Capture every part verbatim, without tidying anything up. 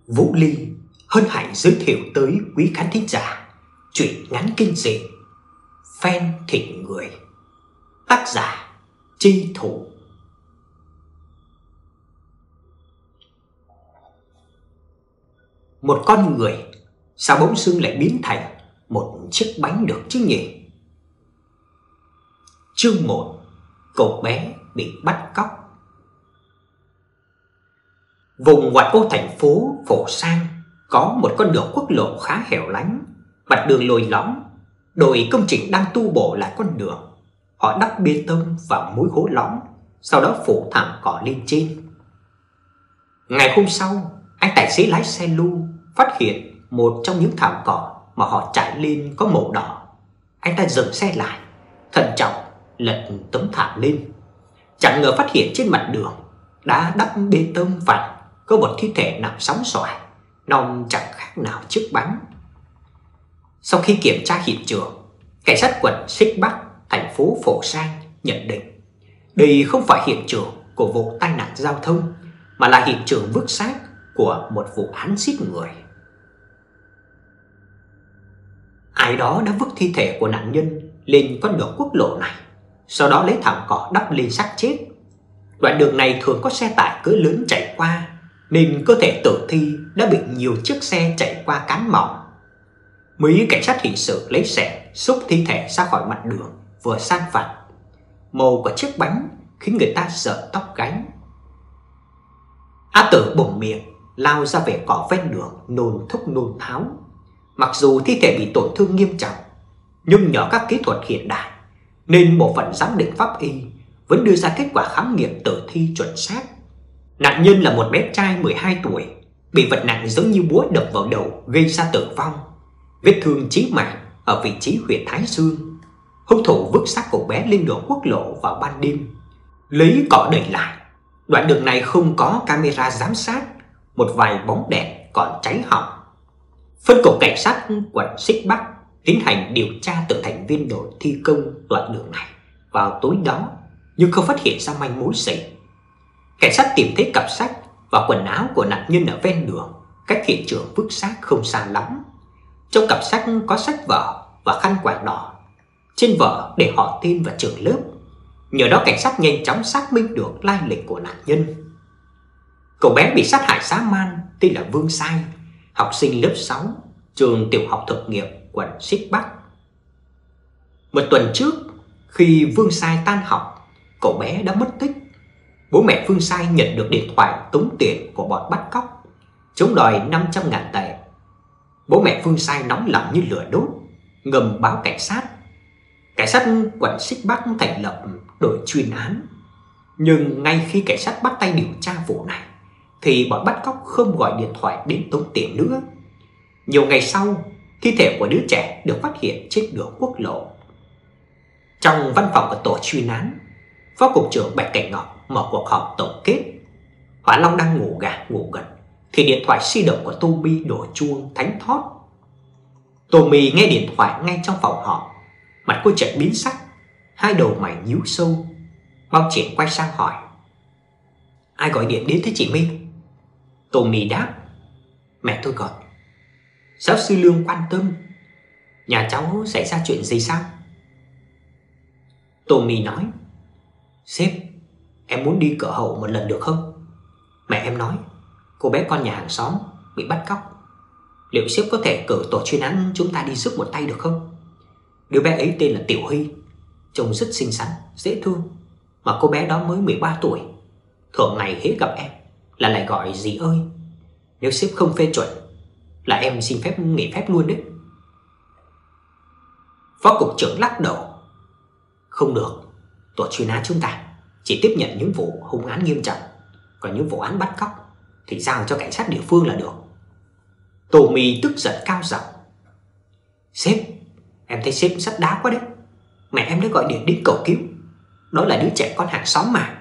Vũ Ly hân hạnh giới thiệu tới quý khán thính giả truyện ngắn kinh dị Phen Thịt Người, tác giả Chi Thủ. Một con người sao bỗng dưng lại biến thành một chiếc bánh được chứ nhỉ? Chương một: Cậu bé bị bắt cóc. Vùng ngoại ô thành phố Phổ Sang có một con đường quốc lộ khá hẻo lánh, mặt đường lồi lõm. Đội công trình đang tu bổ lại con đường. Họ đắp bê tông vào mỗi hố lõm, sau đó phủ thẳng cỏ lên trên. Ngày hôm sau, anh tài xế lái xe lu phát hiện một trong những thảm cỏ mà họ trải lên có màu đỏ. Anh ta dừng xe lại, thận trọng lật tấm thảm lên. Chẳng ngờ phát hiện trên mặt đường đã đắp bê tông vặn có một thi thể nằm sóng xoài, non chẳng khác nào chiếc bánh. Sau khi kiểm tra hiện trường, cảnh sát quận Xích Bắc, thành phố Phổ Sang nhận định đây không phải hiện trường của vụ tai nạn giao thông, mà là hiện trường vứt xác của một vụ án giết người. Ai đó đã vứt thi thể của nạn nhân lên con đường quốc lộ này, sau đó lấy thảm cỏ đắp lên xác chết. Đoạn đường này thường có xe tải cỡ lớn chạy qua, nên cơ thể tử thi đã bị nhiều chiếc xe chạy qua cán mỏng. Mấy cảnh sát hình sự lấy xẻ xúc thi thể ra khỏi mặt đường vừa san phẳng. Màu của chiếc bánh khiến người ta rợn tóc gáy. A Tử bủng miệng lao ra về cỏ ven đường, nôn thốc nôn tháo. Mặc dù thi thể bị tổn thương nghiêm trọng, nhưng nhờ các kỹ thuật hiện đại nên bộ phận giám định pháp y vẫn đưa ra kết quả khám nghiệm tử thi chuẩn xác. Nạn nhân là một bé trai mười hai tuổi, bị vật nặng giống như búa đập vào đầu gây ra tử vong. Vết thương chí mạng ở vị trí huyệt thái dương. Hung thủ vứt xác cậu bé lên đường quốc lộ vào ban đêm, lấy cỏ đậy lại. Đoạn đường này không có camera giám sát, một vài bóng đèn còn cháy hỏng. Phân cục cảnh sát quận Xích Bắc tiến hành điều tra từng thành viên đội thi công đoạn đường này vào tối đó, nhưng không phát hiện ra manh mối gì. Cảnh sát tìm thấy cặp sách và quần áo của nạn nhân ở ven đường, cách hiện trường vứt xác không xa lắm. Trong cặp sách có sách vở và khăn quàng đỏ. Trên vở để họ tên và trường lớp. Nhờ đó cảnh sát nhanh chóng xác minh được lai lịch của nạn nhân. Cậu bé bị sát hại dã man tên là Vương Sai, học sinh lớp sáu, trường tiểu học thực nghiệm quận Xích Bắc. Một tuần trước, khi Vương Sai tan học, cậu bé đã mất tích. Bố mẹ Vương Sai nhận được điện thoại tống tiền của bọn bắt cóc, chống đòi năm trăm ngàn tệ. Bố mẹ Vương Sai nóng lòng như lửa đốt, ngầm báo cảnh sát. Cảnh sát quận Xích Bắc thành lập đội chuyên án. Nhưng ngay khi cảnh sát bắt tay điều tra vụ này, thì bọn bắt cóc không gọi điện thoại đến tống tiền nữa. Nhiều ngày sau, thi thể của đứa trẻ được phát hiện trên đường quốc lộ. Trong văn phòng của tổ chuyên án, Phó cục trưởng Bạch Cảnh Ngọc mở cuộc họp tổng kết. Hỏa Long đang ngủ gà ngủ gật thì điện thoại di động của Tommy đổ chuông thánh thót. Tommy nghe điện thoại ngay trong phòng họp, mặt cô chợt biến sắc, hai đầu mày nhíu sâu. Bao Triển quay sang hỏi: "Ai gọi điện đến thế chị My?" Tommy đáp: "Mẹ tôi gọi." Giáo sư Lương quan tâm: "Nhà cháu xảy ra chuyện gì sao?" Tommy nói: "Sếp, em muốn đi cửa hậu một lần được không? Mẹ em nói cô bé con nhà hàng xóm bị bắt cóc. Liệu sếp có thể cử tổ chuyên án chúng ta đi giúp một tay được không? Đứa bé ấy tên là Tiểu Hy, trông rất xinh xắn, dễ thương, mà cô bé đó mới mười ba tuổi. Thường ngày hễ gặp em là lại gọi dì ơi. Nếu sếp không phê chuẩn là em xin phép nghỉ phép luôn đấy." Phó cục trưởng lắc đầu: "Không được, tổ chuyên án chúng ta chỉ tiếp nhận những vụ hung án nghiêm trọng, còn những vụ án bắt cóc thì giao cho cảnh sát địa phương là được." Tommy tức giận cao giọng: "Sếp, em thấy sếp sắt đá quá đấy. Mẹ em đã gọi điện đến cầu cứu. Đó là đứa trẻ con hàng xóm mà."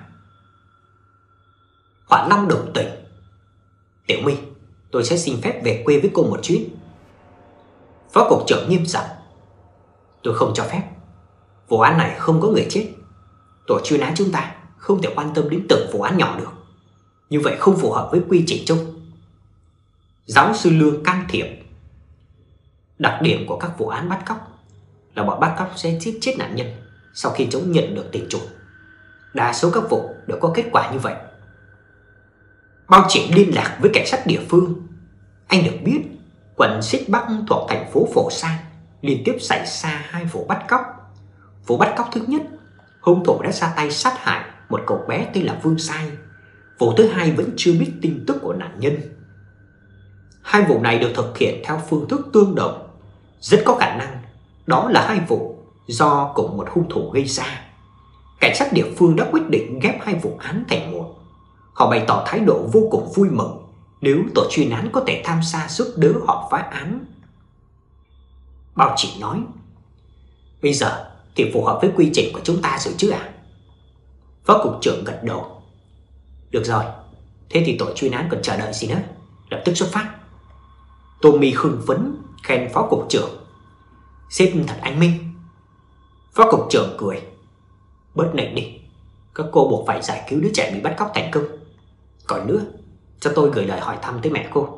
Hỏa Long đồng tình: "Tiểu My, tôi sẽ xin phép về quê với cô một chuyến." Phó cục trưởng nghiêm giọng: "Tôi không cho phép. Vụ án này không có người chết. Tổ chuyên án chúng ta không thể quan tâm đến từng vụ án nhỏ được. Như vậy không phù hợp với quy trình chung." Giáo sư Lương can thiệp. Đặc điểm của các vụ án bắt cóc là bọn bắt cóc sẽ giết chết nạn nhân sau khi chúng nhận được tiền chuộc. Đa số các vụ đều có kết quả như vậy. Bao Triển liên lạc với cảnh sát địa phương. Anh được biết quận Xích Bắc thuộc thành phố Phổ Sang liên tiếp xảy ra hai vụ bắt cóc. Vụ bắt cóc thứ nhất, hung thủ đã ra tay sát hại một cậu bé tên là Vương Sai. Vụ thứ hai vẫn chưa biết tin tức của nạn nhân. Hai vụ này được thực hiện theo phương thức tương đồng. Rất có khả năng đó là hai vụ do cùng một hung thủ gây ra. Cảnh sát địa phương đã quyết định ghép hai vụ án thành một. Họ bày tỏ thái độ vô cùng vui mừng nếu tổ chuyên án có thể tham gia giúp đỡ họ phá án. Bao Chỉ nói, bây giờ thì phù hợp với quy trình của chúng ta rồi chứ à? Phó cục trưởng gật đầu. Được rồi, thế thì tổ chuyên án còn chờ đợi gì nữa, lập tức xuất phát. Tommy hưng phấn khen phó cục trưởng. Sếp thật anh minh. Phó cục trưởng cười. Bớt nịnh đi, các cô buộc phải giải cứu đứa trẻ bị bắt cóc thành công. Còn nữa, cho tôi gửi lời hỏi thăm tới mẹ cô.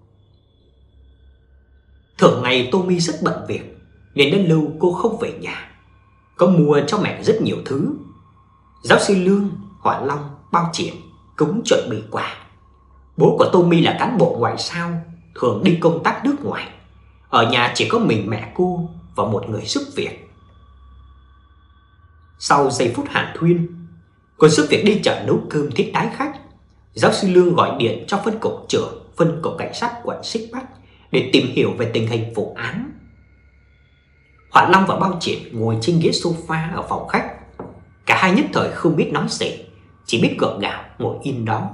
Thường ngày Tommy rất bận việc nên đã lâu cô không về nhà. Có mua cho mẹ rất nhiều thứ. Giáo sư Lương, Hỏa Long, Bao Triển cũng chuẩn bị quà. Bố của Tommy là cán bộ ngoại giao, thường đi công tác nước ngoài. Ở nhà chỉ có mình mẹ cô và một người giúp việc. Sau giây phút hàn huyên, cô giúp việc đi chợ nấu cơm tiếp đái khách. Giáo sư Lương gọi điện cho phân cục trưởng phân cục cảnh sát quận Xích Bắc để tìm hiểu về tình hình vụ án. Hỏa Long và Bao Triển ngồi trên ghế sofa ở phòng khách. Cả hai nhất thời không biết nói gì, chỉ biết gượng gạo ngồi im đó.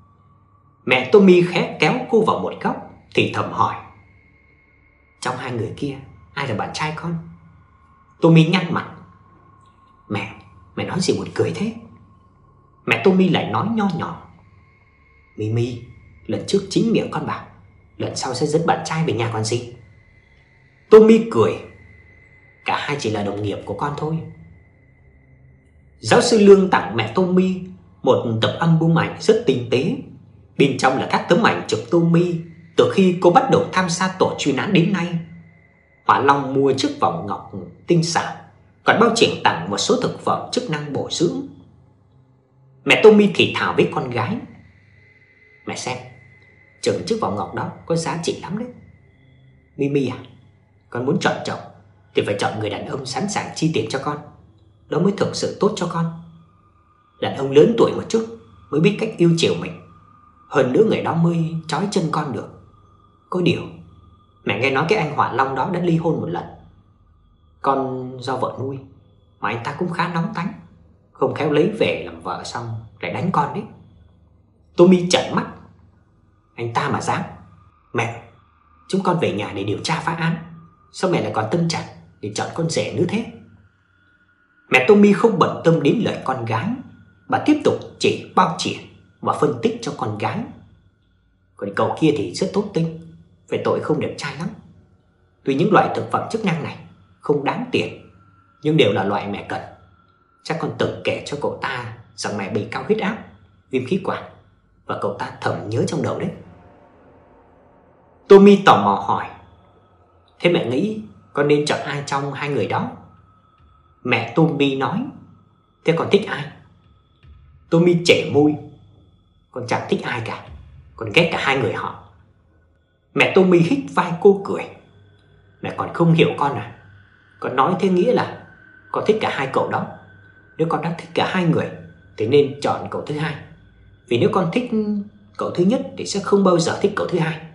Mẹ Tommy khẽ kéo cô vào một góc thì thầm hỏi, trong hai người kia ai là bạn trai con? Tommy nhăn mặt. Mẹ, mẹ nói gì buồn cười thế? Mẹ Tommy lại nói nho nhỏ, Mimi, lần trước chính miệng con bảo lần sau sẽ dẫn bạn trai về nhà còn gì. Tommy cười, cả hai chỉ là đồng nghiệp của con thôi. Giáo sư Lương tặng mẹ Tommy một tập album ảnh rất tinh tế. Bên trong là các tấm ảnh chụp Tommy từ khi cô bắt đầu tham gia tổ chuyên án đến nay. Hỏa Long mua chiếc vòng ngọc tinh xảo, còn Bao Triển tặng một số thực phẩm chức năng bổ dưỡng. Mẹ Tommy thì thào với con gái, mẹ xem, chừng chiếc vòng ngọc đó có giá trị lắm đấy. Mimi à, con muốn chọn chồng thì phải chọn người đàn ông sẵn sàng chi tiền cho con. Đó mới thực sự tốt cho con. Đàn ông lớn tuổi một chút mới biết cách yêu chiều mình. Hơn nữa người đó mới trói chân con được. Có điều mẹ nghe nói cái anh Hỏa Long đó đã ly hôn một lần. Con do vợ nuôi, mà anh ta cũng khá nóng tánh, không khéo lấy về làm vợ xong lại đánh con đấy. Tommy trợn mắt. Anh ta mà dám. Mẹ, chúng con về nhà để điều tra phá án, sao mẹ lại còn tâm trạng để chọn con rể nữa thế? Mẹ Tommy không bận tâm đến lời con gái, bà tiếp tục chỉ Bao Triển và phân tích cho con gái. Còn cậu kia thì rất tốt tính, về tội không đẹp trai lắm. Tuy những loại thực phẩm chức năng này không đáng tiền, nhưng đều là loại mẹ cần. Chắc con từng kể cho cậu ta rằng mẹ bị cao huyết áp, viêm khí quản, và cậu ta thầm nhớ trong đầu đấy. Tommy tò mò hỏi, thế mẹ nghĩ con nên chọn ai trong hai người đó? Mẹ Tommy nói, thế con thích ai? Tommy chẻ môi, con chẳng thích ai cả, con ghét cả hai người họ. Mẹ Tommy hít vai cô cười, mẹ còn không hiểu con à? Con nói thế nghĩa là con thích cả hai cậu đó. Nếu con đã thích cả hai người thì nên chọn cậu thứ hai, vì nếu con thích cậu thứ nhất thì sẽ không bao giờ thích cậu thứ hai.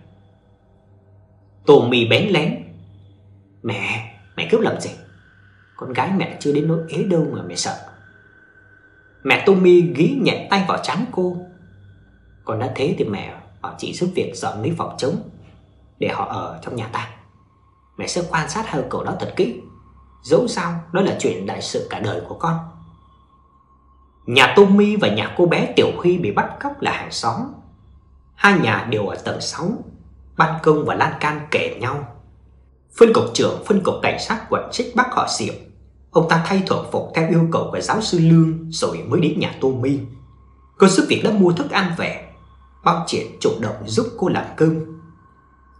Tommy bén lén, mẹ, mẹ cứ làm gì? Con gái mẹ chưa đến nỗi ế đâu mà mẹ sợ. Mẹ Tommy ghi nhẹ tay vào trán cô. Còn đã thế thì mẹ họ chỉ giúp việc dọn mấy phòng trống để họ ở trong nhà ta. Mẹ sẽ quan sát hai cậu đó thật kỹ, dẫu sao đó là chuyện đại sự cả đời của con. Nhà Tommy và nhà cô bé Tiểu Huy bị bắt cóc là hàng xóm. Hai nhà đều ở tầng sáu, ban công và lan can kề nhau. Phân cục trưởng phân cục cảnh sát quận Xích Bắc họ Diệp, ông ta thay thường phục theo yêu cầu của giáo sư Lương rồi mới đến nhà Tommy. Cô giúp việc đã mua thức ăn về. Bao Triển chủ động giúp cô làm cơm.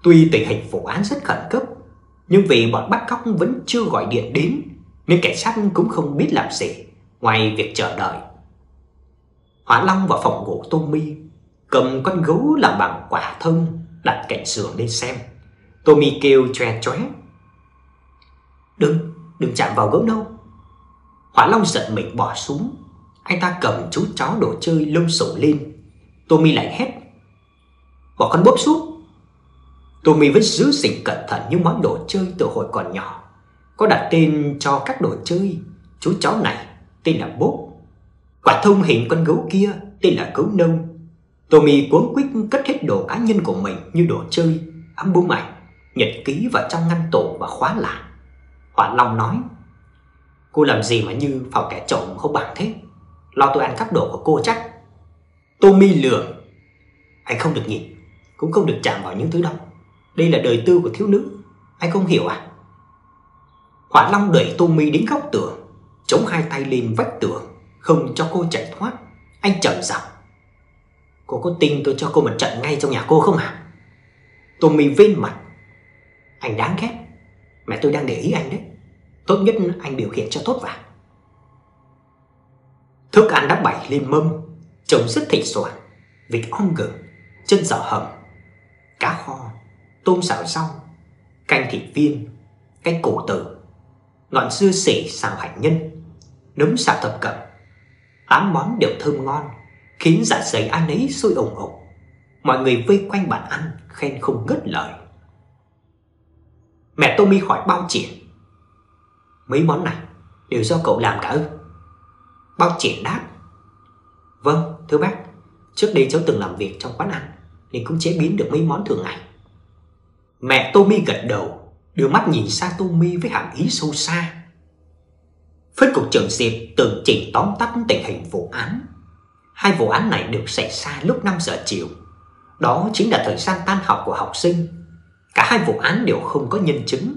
Tuy tình hình vụ án rất khẩn cấp, nhưng vì bọn bắt cóc vẫn chưa gọi điện đến nên cảnh sát cũng không biết làm gì ngoài việc chờ đợi. Hỏa Long vào phòng ngủ Tommy, cầm con gấu làm bằng quả thông đặt cạnh giường lên xem. Tommy kêu choe choé: "Đừng, đừng chạm vào gấu đâu." Hỏa Long giật mình bỏ xuống. Anh ta cầm chú chó đồ chơi lông xù lên. Tommy lại hét: "Bỏ con bốp xuống." Tommy vẫn giữ gìn cẩn thận những món đồ chơi từ hồi còn nhỏ, có đặt tên cho các đồ chơi. Chú chó này tên là Bốp, quả thông hình con gấu kia tên là Gấu Nông. Tommy cuống quýt cất hết đồ cá nhân của mình như đồ chơi, album ảnh, nhật ký vào trong ngăn tủ và khóa lại. Hỏa Long nói: "Cô làm gì mà như phòng kẻ trộm không bằng thế? Lo tôi ăn cắp đồ của cô chắc." Tommy lườm: "Anh không được nhìn, cũng không được chạm vào những thứ đó. Đây là đời tư của thiếu nữ, anh không hiểu à?" Hỏa Long đẩy Tommy đến góc tường, chống hai tay lên vách tường, không cho cô chạy thoát. Anh trầm giọng: "Cô có tin tôi cho cô một trận ngay trong nhà cô không hả?" Tommy vên mặt: "Anh đáng ghét, mẹ tôi đang để ý anh đấy. Tốt nhất anh biểu hiện cho tốt vào." Thức ăn đã bày lên mâm, trông rất thịnh soạn: vịt ong gừng, chân giò hầm, cá kho, tôm xào rau, canh thịt viên, canh củ tử, ngọn dưa sể xào hành nhân, nấm xào thập cẩm. Tám món đều thơm ngon, khiến dạ dày ai nấy sôi ủng ục. Mọi người vây quanh bàn ăn khen không ngớt lời. Mẹ Tommy hỏi Bao Triển: "Mấy món này đều do cậu làm cả ư?" Bao Triển đáp: "Vâng, thưa bác. Trước đây cháu từng làm việc trong quán ăn nên cũng chế biến được mấy món thường ngày." Mẹ Tommy gật đầu, đưa mắt nhìn sang Tommy với hàm ý sâu xa. Phân cục trưởng Diệp tường trình tóm tắt tình hình vụ án. Hai vụ án này đều xảy ra lúc năm giờ chiều. Đó chính là thời gian tan học của học sinh. Cả hai vụ án đều không có nhân chứng.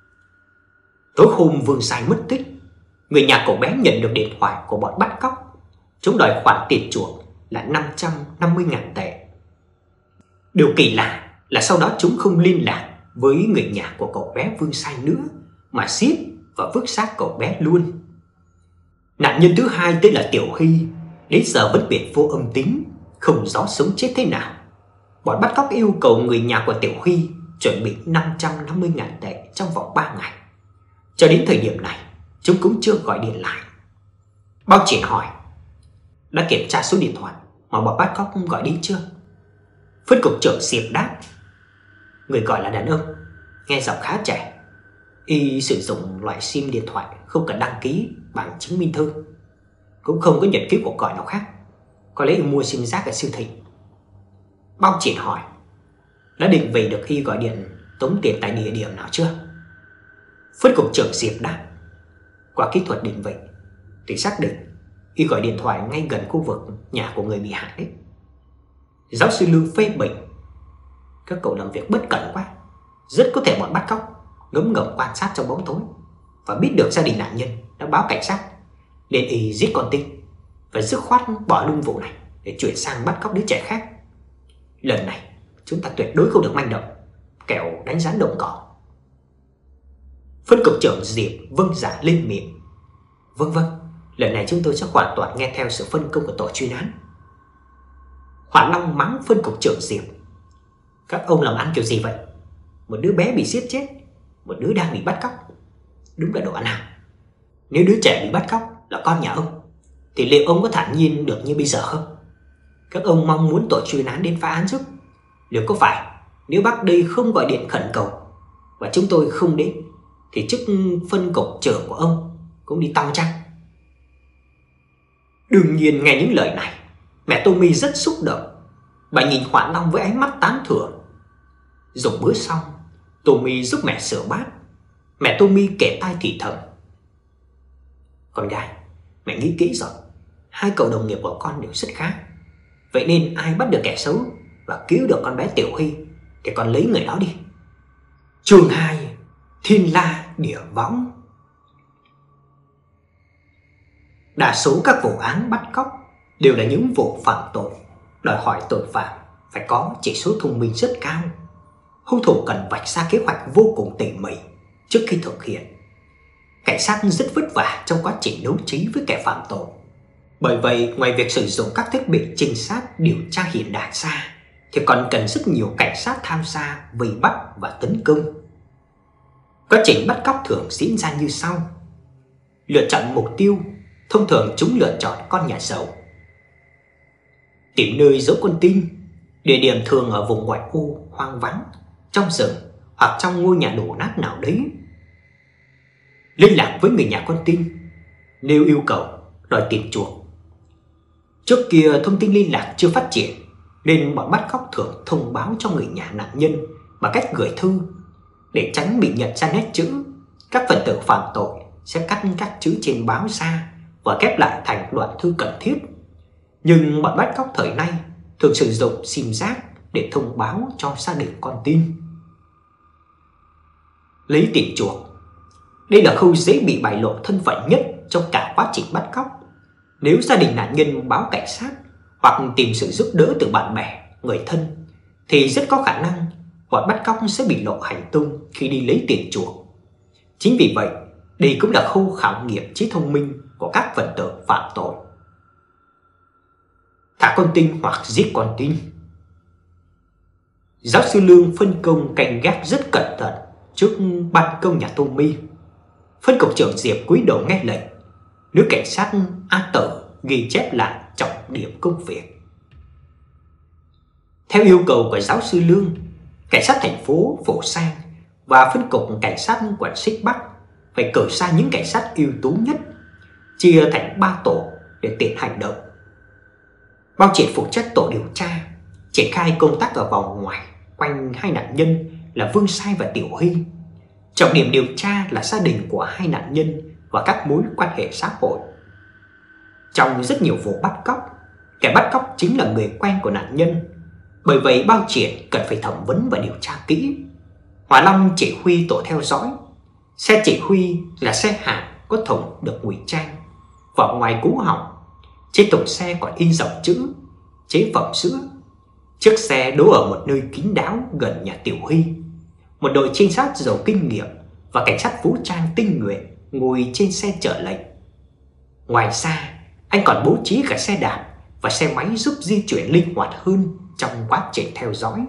Tối hôm Vương Sai mất tích, người nhà cậu bé nhận được điện thoại của bọn bắt cóc. Chúng đòi khoản tiền chuộc là năm trăm năm mươi nghìn tệ. Điều kỳ lạ là sau đó chúng không liên lạc với người nhà của cậu bé Vương Sai nữa, mà giết và vứt xác cậu bé luôn. Nạn nhân thứ hai tên là Tiểu Hy, đến giờ vẫn biệt vô âm tính, không rõ sống chết thế nào. Bọn bắt cóc yêu cầu người nhà của Tiểu Hy chuẩn bị năm trăm năm mươi nghìn tệ trong vòng ba ngày. Cho đến thời điểm này, chúng cũng chưa gọi điện lại. Bao Triển hỏi: "Đã kiểm tra số điện thoại mà bọn bắt cóc gọi đến chưa?" Phân cục trưởng Diệp đáp: "Người gọi là đàn ông, nghe giọng khá trẻ. Y sử dụng loại sim điện thoại không cần đăng ký bằng chứng minh thư, cũng không có nhật ký cuộc gọi nào khác. Có lẽ y mua sim rác ở siêu thị." Bao Triển hỏi: "Đã định vị được Y gọi điện tống tiền tại địa điểm nào chưa?" Phân cục trưởng Diệp đáp: "Qua kỹ thuật định vị thì xác định Y gọi điện thoại ngay gần khu vực nhà của người bị hại đấy." Giáo sư Lương phê bình: "Các cậu làm việc bất cẩn quá. Rất có thể bọn bắt cóc ngấm ngầm quan sát trong bóng tối và biết được gia đình nạn nhân đã báo cảnh sát, nên Y giết con tin và dứt khoát bỏ luôn vụ này để chuyển sang bắt cóc đứa trẻ khác. Lần này chúng ta tuyệt đối không được manh động, kẻo đánh rắn động cỏ." Phân cục trưởng Diệp vâng dạ lên miệng: "Vâng vâng, lần này chúng tôi sẽ hoàn toàn nghe theo sự phân công của tổ chuyên án." Hỏa Long mắng phân cục trưởng Diệp: "Các ông làm ăn kiểu gì vậy? Một đứa bé bị giết chết, một đứa đang bị bắt cóc. Đúng là đồ ăn hàng. Nếu đứa trẻ bị bắt cóc là con nhà ông thì liệu ông có thản nhiên được như bây giờ không? Các ông mong muốn tổ chuyên án đến phá án giúp. Liệu có phải nếu bác đây không gọi điện khẩn cầu và chúng tôi không đến thì chức phân cục trưởng của ông cũng đi tong chăng?" Đương nhiên nghe những lời này, mẹ Tommy rất xúc động. Bà nhìn Hỏa Long với ánh mắt tán thưởng. Dùng bữa xong, Tommy giúp mẹ sửa bát. Mẹ Tommy kể tai thì thầm: "Con gái, mẹ nghĩ kỹ rồi. Hai cậu đồng nghiệp của con đều rất khá. Vậy nên ai bắt được kẻ xấu và cứu được con bé Tiểu Hy thì con lấy người đó đi." Chương hai: Thiên La Địa Võng. Đa số các vụ án bắt cóc đều là những vụ phạm tội đòi hỏi tội phạm phải có chỉ số thông minh rất cao. hung thủ cần vạch ra kế hoạch vô cùng tỉ mỉ trước khi thực hiện. Cảnh sát rất vất vả trong quá trình đấu trí với kẻ phạm tội. Bởi vậy, ngoài việc sử dụng các thiết bị trinh sát điều tra hiện đại ra, thì còn cần rất nhiều cảnh sát tham gia vây bắt và tấn công. Quá trình bắt cóc thường diễn ra như sau. Lựa chọn mục tiêu, thông thường chúng lựa chọn con nhà giàu. Tìm nơi giấu con tin, địa điểm thường ở vùng ngoại ô, hoang vắng, trong rừng hoặc trong ngôi nhà đổ nát nào đấy. Liên lạc với người nhà con tin, nêu yêu cầu, đòi tiền chuộc. Trước kia thông tin liên lạc chưa phát triển, nên bọn bắt cóc thường thông báo cho người nhà nạn nhân bằng cách gửi thư. Để tránh bị nhận ra nét chữ, các phần tử phạm tội sẽ cắt các chữ trên báo ra và ghép lại thành đoạn thư cần thiết. Nhưng bọn bắt cóc thời nay thường sử dụng sim giác để thông báo cho gia đình con tin. Lấy tiền chuộc. Đây là khâu dễ bị bại lộ thân phận nhất trong cả quá trình bắt cóc. Nếu gia đình nạn nhân báo cảnh sát hoặc tìm sự giúp đỡ từ bạn bè, người thân, thì rất có khả năng bọn bắt cóc sẽ bị lộ hành tung khi đi lấy tiền chuộc. Chính vì vậy, đây cũng là khâu khảo nghiệm trí thông minh của các phần tử phạm tội. Thả con tin hoặc giết con tin. Giáo sư Lương phân công canh gác rất cẩn thận trước ban công nhà Tommy. Phân cục trưởng Diệp cúi đầu nghe lệnh. Nữ cảnh sát A Tử ghi chép lại trọng điểm công việc. Theo yêu cầu của giáo sư Lương, cảnh sát thành phố Phổ Sang và phân cục cảnh sát quận Xích Bắc phải cử ra những cảnh sát ưu tú nhất, chia thành ba tổ để tiện hành động. Bao Triệt phụ trách tổ điều tra, triển khai công tác ở vòng ngoài quanh hai nạn nhân là Vương Sai và Tiểu Hy. Trọng điểm điều tra là gia đình của hai nạn nhân và các mối quan hệ xã hội. Trong rất nhiều vụ bắt cóc, kẻ bắt cóc chính là người quen của nạn nhân. Bởi vậy Bao Triệt cần phải thẩm vấn và điều tra kỹ. Hỏa Long chỉ huy tổ theo dõi. Xe chỉ huy là xe hàng có thùng được ngụy trang, vỏ ngoài cũ hỏng. Trên thùng xe còn in dòng chữ chế phẩm sữa. Chiếc xe đỗ ở một nơi kín đáo gần nhà Tiểu Hy. Một đội trinh sát giàu kinh nghiệm và cảnh sát vũ trang tinh nhuệ ngồi trên xe chở lệnh. Ngoài ra, anh còn bố trí cả xe đạp và xe máy giúp di chuyển linh hoạt hơn trong quá trình theo dõi.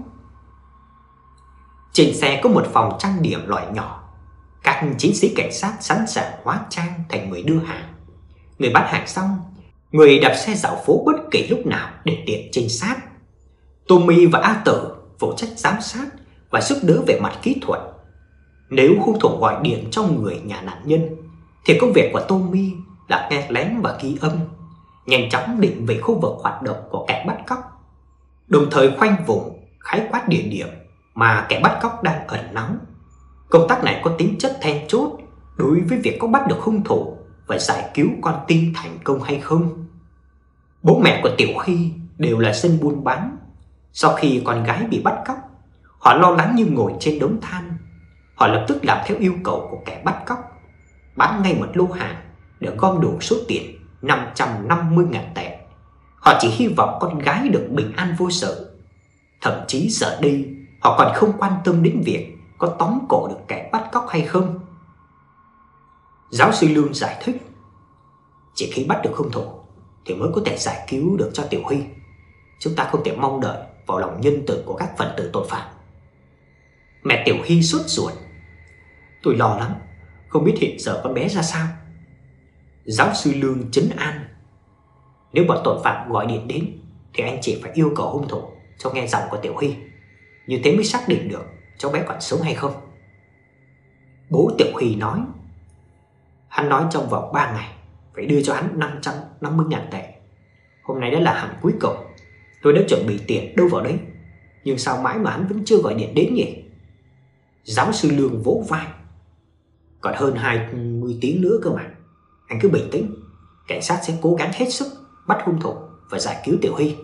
Trên xe có một phòng trang điểm loại nhỏ. Các chiến sĩ cảnh sát sẵn sàng hóa trang thành người đưa hàng. Người bán hàng xong, người đạp xe dạo phố bất kỳ lúc nào để tiện trinh sát. Tommy và A Tử phụ trách giám sát và giúp đỡ về mặt kỹ thuật. Nếu hung thủ gọi điện cho người nhà nạn nhân, thì công việc của Tommy là nghe lén và ghi âm, nhanh chóng định về khu vực hoạt động của kẻ bắt cóc, đồng thời khoanh vùng, khái quát địa điểm mà kẻ bắt cóc đang ẩn náu. Công tác này có tính chất then chốt đối với việc có bắt được hung thủ và giải cứu con tin thành công hay không. Bố mẹ của Tiểu Hy đều là dân buôn bán. Sau khi con gái bị bắt cóc, họ lo lắng như ngồi trên đống than. Họ lập tức làm theo yêu cầu của kẻ bắt cóc, bán ngay một lô hàng để gom đủ số tiền năm trăm năm mươi nghìn tệ. Họ chỉ hy vọng con gái được bình an vô sự. Thậm chí giờ đây họ còn không quan tâm đến việc có tóm cổ được kẻ bắt cóc hay không. Giáo sư Lương giải thích, chỉ khi bắt được hung thủ thì mới có thể giải cứu được cho Tiểu Hy. Chúng ta không thể mong đợi vào lòng nhân từ của các phần tử tội phạm. Mẹ Tiểu Hy sốt ruột. Tôi lo lắm, không biết hiện giờ con bé ra sao. Giáo sư Lương trấn an. Nếu bọn tội phạm gọi điện đến thì anh chỉ phải yêu cầu hung thủ cho nghe giọng của Tiểu Hy. Như thế mới xác định được cháu bé còn sống hay không. Bố Tiểu Hy nói, hắn nói trong vòng ba ngày phải đưa cho hắn năm trăm năm mươi nghìn tệ. Hôm nay đã là hạn cuối cùng. Tôi đã chuẩn bị tiền đâu vào đấy, nhưng sao mãi mà hắn vẫn chưa gọi điện đến nhỉ? Giáo sư Lương vỗ vai. Còn hơn hai mươi tiếng nữa cơ mà. Anh cứ bình tĩnh, cảnh sát sẽ cố gắng hết sức bắt hung thủ và giải cứu Tiểu Hy.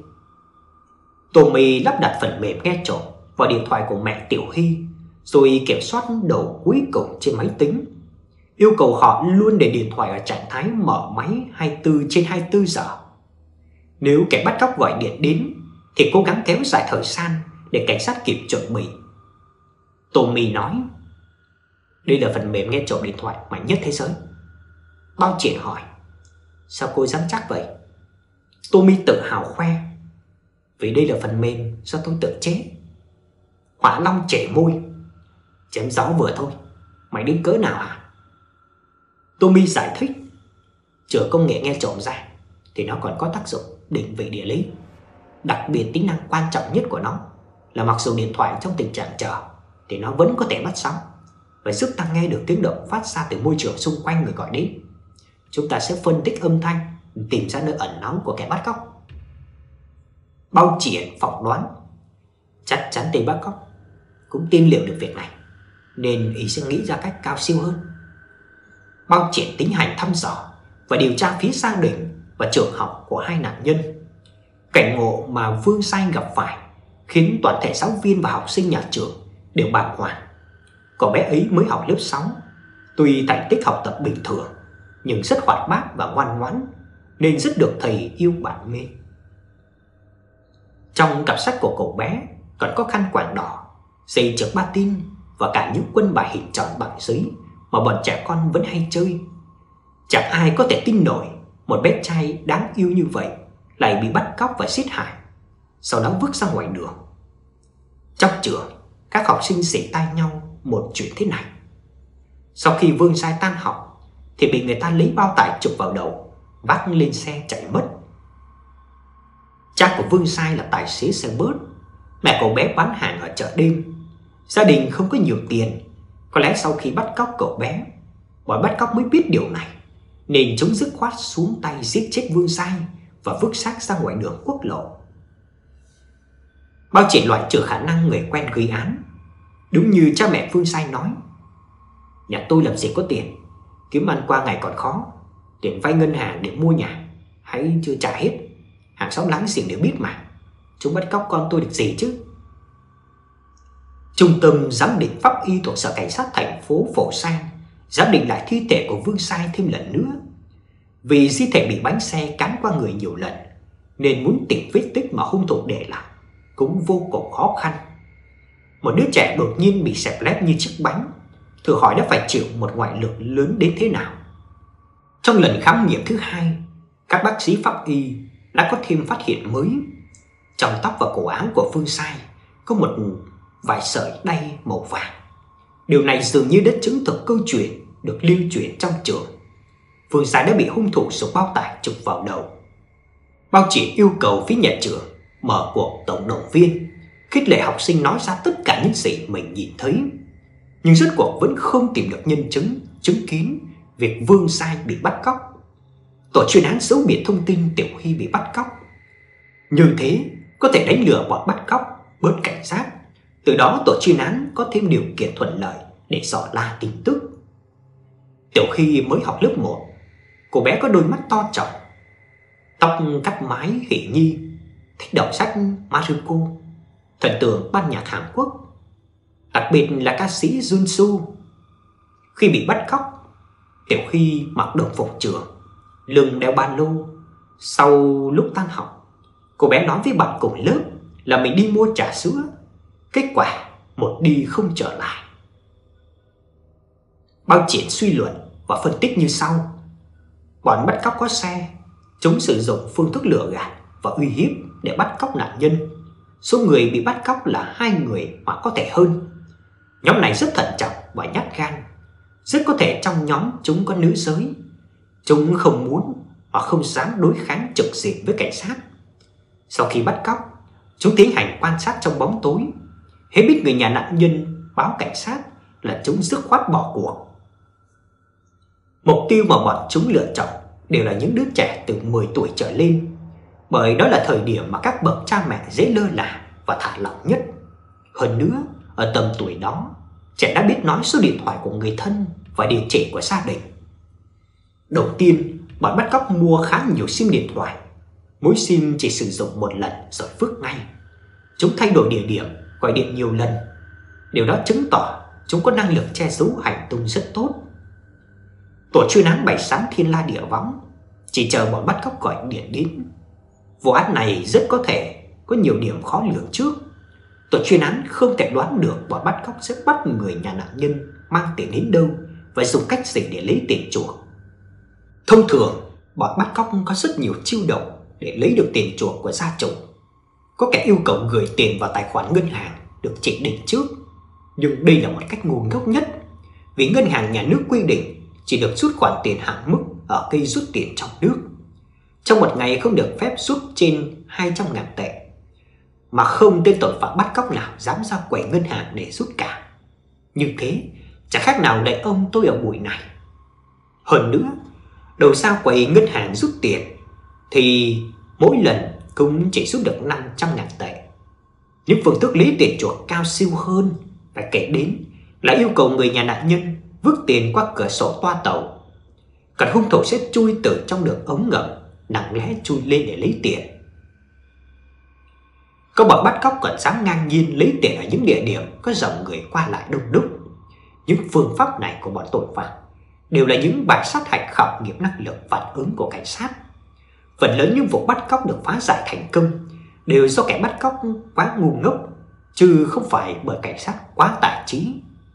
Tommy lắp đặt phần mềm nghe trộm vào điện thoại của mẹ Tiểu Hy, rồi kiểm soát đầu cuối cùng trên máy tính, yêu cầu họ luôn để điện thoại ở trạng thái mở máy hai mươi tư trên hai mươi tư giờ. Nếu kẻ bắt cóc gọi điện đến thì cố gắng kéo dài thời gian để cảnh sát kịp chuẩn bị. Tommy nói: "Đây là phần mềm nghe trộm điện thoại mạnh nhất thế giới." Bao Triển hỏi: "Sao cô dám chắc vậy?" Tommy tự hào khoe: "Vì đây là phần mềm do tôi tự chế." Hỏa Long chẻ môi: "Chém gió vừa thôi, mày đến cỡ nào hả?" Tommy giải thích: "Trừ công nghệ nghe trộm ra thì nó còn có tác dụng định vị địa lý. Đặc biệt tính năng quan trọng nhất của nó là mặc dù điện thoại trong tình trạng chờ thì nó vẫn có thể bắt sóng và giúp ta nghe được tiếng động phát ra từ môi trường xung quanh người gọi đến. Chúng ta sẽ phân tích âm thanh, tìm ra nơi ẩn náu của kẻ bắt cóc." Bao Triển phỏng đoán: "Chắc chắn tên bắt cóc cũng tin liệu được việc này, nên ý sẽ nghĩ ra cách cao siêu hơn." Bao Triển tiến hành thăm dò và điều tra phía gia đình và trường học của hai nạn nhân. Cảnh ngộ mà Vương Sai gặp phải khiến toàn thể giáo viên và học sinh nhà trường đều bàng hoàng. Cậu bé ấy mới học lớp sáu, tuy thành tích học tập bình thường nhưng rất hoạt bát và ngoan ngoãn, nên rất được thầy yêu bạn mê. Trong cặp sách của cậu bé còn có khăn quàng đỏ, dây trượt patin và cả những quân bài hình tròn bằng giấy mà bọn trẻ con vẫn hay chơi. Chẳng ai có thể tin nổi một bé trai đáng yêu như vậy lại bị bắt cóc và giết hại, sau đó vứt ra ngoài đường. Trong trường, các học sinh xỉ tai nhau một chuyện thế này: sau khi Vương Sai tan học thì bị người ta lấy bao tải chụp vào đầu, vác lên xe chạy mất. Cha của Vương Sai là tài xế xe bus, mẹ cậu bé bán hàng ở chợ đêm. Gia đình không có nhiều tiền, có lẽ sau khi bắt cóc cậu bé, bọn bắt cóc mới biết điều này, nên chúng dứt khoát xuống tay giết chết Vương Sai và vứt xác ra ngoài đường quốc lộ. Bao Triển loại trừ khả năng người quen gây án. Đúng như cha mẹ Vương Sai nói: "Nhà tôi làm gì có tiền, kiếm ăn qua ngày còn khó, tiền vay ngân hàng để mua nhà hãy chưa trả hết, hàng xóm láng giềng đều biết mà, chúng bắt cóc con tôi được gì chứ." Trung tâm giám định pháp y thuộc Sở Cảnh sát thành phố Phổ Sang giám định lại thi thể của Vương Sai thêm lần nữa. Vì di thể bị bánh xe cán qua người nhiều lần, nên muốn tìm vết tích mà hung thủ để lại cũng vô cùng khó khăn. Một đứa trẻ đột nhiên bị xẹp lép như chiếc bánh, thử hỏi đã phải chịu một ngoại lực lớn đến thế nào. Trong lần khám nghiệm thứ hai, các bác sĩ pháp y đã có thêm phát hiện mới. Trong tóc và cổ áo của Vương Sai có một vài sợi đay màu vàng. Điều này dường như đã chứng thực câu chuyện được lưu truyền trong trường: Vương Sai đã bị hung thủ dùng bao tải chụp vào đầu. Bao Triển yêu cầu phía nhà trường mở cuộc tổng động viên, khích lệ học sinh nói ra tất cả những gì mình nhìn thấy, nhưng rốt cuộc vẫn không tìm được nhân chứng chứng kiến việc Vương Sai bị bắt cóc. Tổ chuyên án giấu biệt thông tin Tiểu Hy bị bắt cóc, như thế có thể đánh lừa bọn bắt cóc bớt cảnh giác. Từ đó tổ chuyên án có thêm điều kiện thuận lợi để dò la tin tức. Tiểu Hy mới học lớp một, cô bé có đôi mắt to tròn, tóc cắt mái hỉ nhi, thích đọc sách Maruko, thần tượng ban nhạc Hàn Quốc, đặc biệt là ca sĩ Junsu. Khi bị bắt cóc, Tiểu Hy mặc đồng phục trường, lưng đeo ba lô. Sau lúc tan học, cô bé nói với bạn cùng lớp là mình đi mua trà sữa. Kết quả một đi không trở lại. Bao Triển suy luận và phân tích như sau: bọn bắt cóc có xe, chúng sử dụng phương thức lừa gạt và uy hiếp để bắt cóc nạn nhân. Số người bị bắt cóc là hai người hoặc có thể hơn. Nhóm này rất thận trọng và nhát gan. Rất có thể trong nhóm chúng có nữ giới. Chúng không muốn hoặc không dám đối kháng trực diện với cảnh sát. Sau khi bắt cóc, chúng tiến hành quan sát trong bóng tối. Hễ biết người nhà nạn nhân báo cảnh sát là chúng dứt khoát bỏ cuộc. Mục tiêu mà bọn chúng lựa chọn đều là những đứa trẻ từ mười tuổi trở lên, bởi đó là thời điểm mà các bậc cha mẹ dễ lơ là và thả lỏng nhất. Hơn nữa, ở tầm tuổi đó, trẻ đã biết nói số điện thoại của người thân và địa chỉ của gia đình. Đầu tiên, bọn bắt cóc mua khá nhiều sim điện thoại. Mỗi sim chỉ sử dụng một lần rồi vứt ngay. Chúng thay đổi địa điểm, gọi điện nhiều lần. Điều đó chứng tỏ chúng có năng lực che giấu hành tung rất tốt. Tổ chuyên án bày sáng thiên la địa võng, chỉ chờ bọn bắt cóc gọi điện đến. Vụ án này rất có thể có nhiều điểm khó lường trước. Tổ chuyên án không thể đoán được bọn bắt cóc sẽ bắt người nhà nạn nhân mang tiền đến đâu và dùng cách gì để lấy tiền chuộc. Thông thường, bọn bắt cóc có rất nhiều chiêu độc để lấy được tiền chuộc của gia chủ. Có kẻ yêu cầu gửi tiền vào tài khoản ngân hàng được chỉ định trước, nhưng đây là một cách ngu ngốc nhất, vì ngân hàng nhà nước quy định chỉ được rút khoản tiền hạn mức ở cây rút tiền trong nước. Trong một ngày không được phép rút trên hai trăm ngàn tệ, mà không tên tội phạm bắt cóc nào dám ra quầy ngân hàng để rút cả. Như thế chẳng khác nào đẩy ông tôi ở bụi này. Hơn nữa, đầu ra quầy ngân hàng rút tiền thì mỗi lần cũng chỉ rút được năm trăm ngàn tệ. Những phương thức lấy tiền chuộc cao siêu hơn, và kể đến là yêu cầu người nhà nạn nhân vứt tiền qua cửa sổ toa tàu. Còn hung thủ sẽ chui từ trong đường ống ngầm, lặng lẽ chui lên để lấy tiền. Có bọn bắt cóc còn dám ngang nhiên lấy tiền ở những địa điểm có dòng người qua lại đông đúc. Những phương pháp này của bọn tội phạm đều là những bài sát hạch khảo nghiệm năng lực phản ứng của cảnh sát. Phần lớn những vụ bắt cóc được phá giải thành công đều do kẻ bắt cóc quá ngu ngốc, chứ không phải bởi cảnh sát quá tài trí.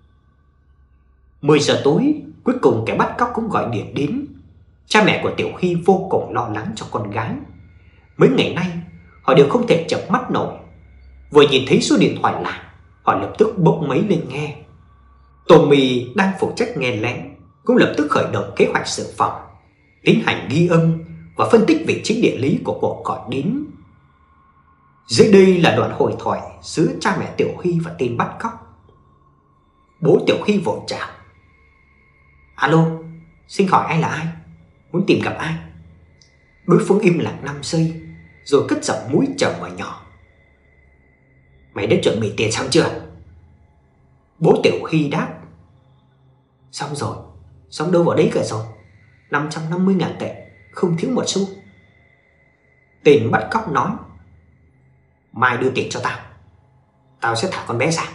mười giờ tối, cuối cùng kẻ bắt cóc cũng gọi điện đến. Cha mẹ của Tiểu Hy vô cùng lo lắng cho con gái. Mấy ngày nay, họ đều không thể chợp mắt nổi. Vừa nhìn thấy số điện thoại lạ, họ lập tức bốc máy lên nghe. Tommy đang phụ trách nghe lén cũng lập tức khởi động kế hoạch dự phòng, tiến hành ghi âm và phân tích vị trí địa lý của cuộc gọi đến. Dưới đây là đoạn hội thoại giữa cha mẹ Tiểu Hy và tên bắt cóc. Bố Tiểu Hy vội chào. Alo, xin hỏi anh là ai? Muốn tìm gặp ai? Đối phương im lặng năm giây rồi cất giọng mũi trầm và nhỏ. Mày đã chuẩn bị tiền xong chưa? Bố Tiểu Hy đáp. Xong rồi, xong đâu vào đấy cả rồi. năm trăm năm mươi ngàn tệ, không thiếu một xu. Tên bắt cóc nói. Mai đưa tiền cho tao, tao sẽ thả con bé ra.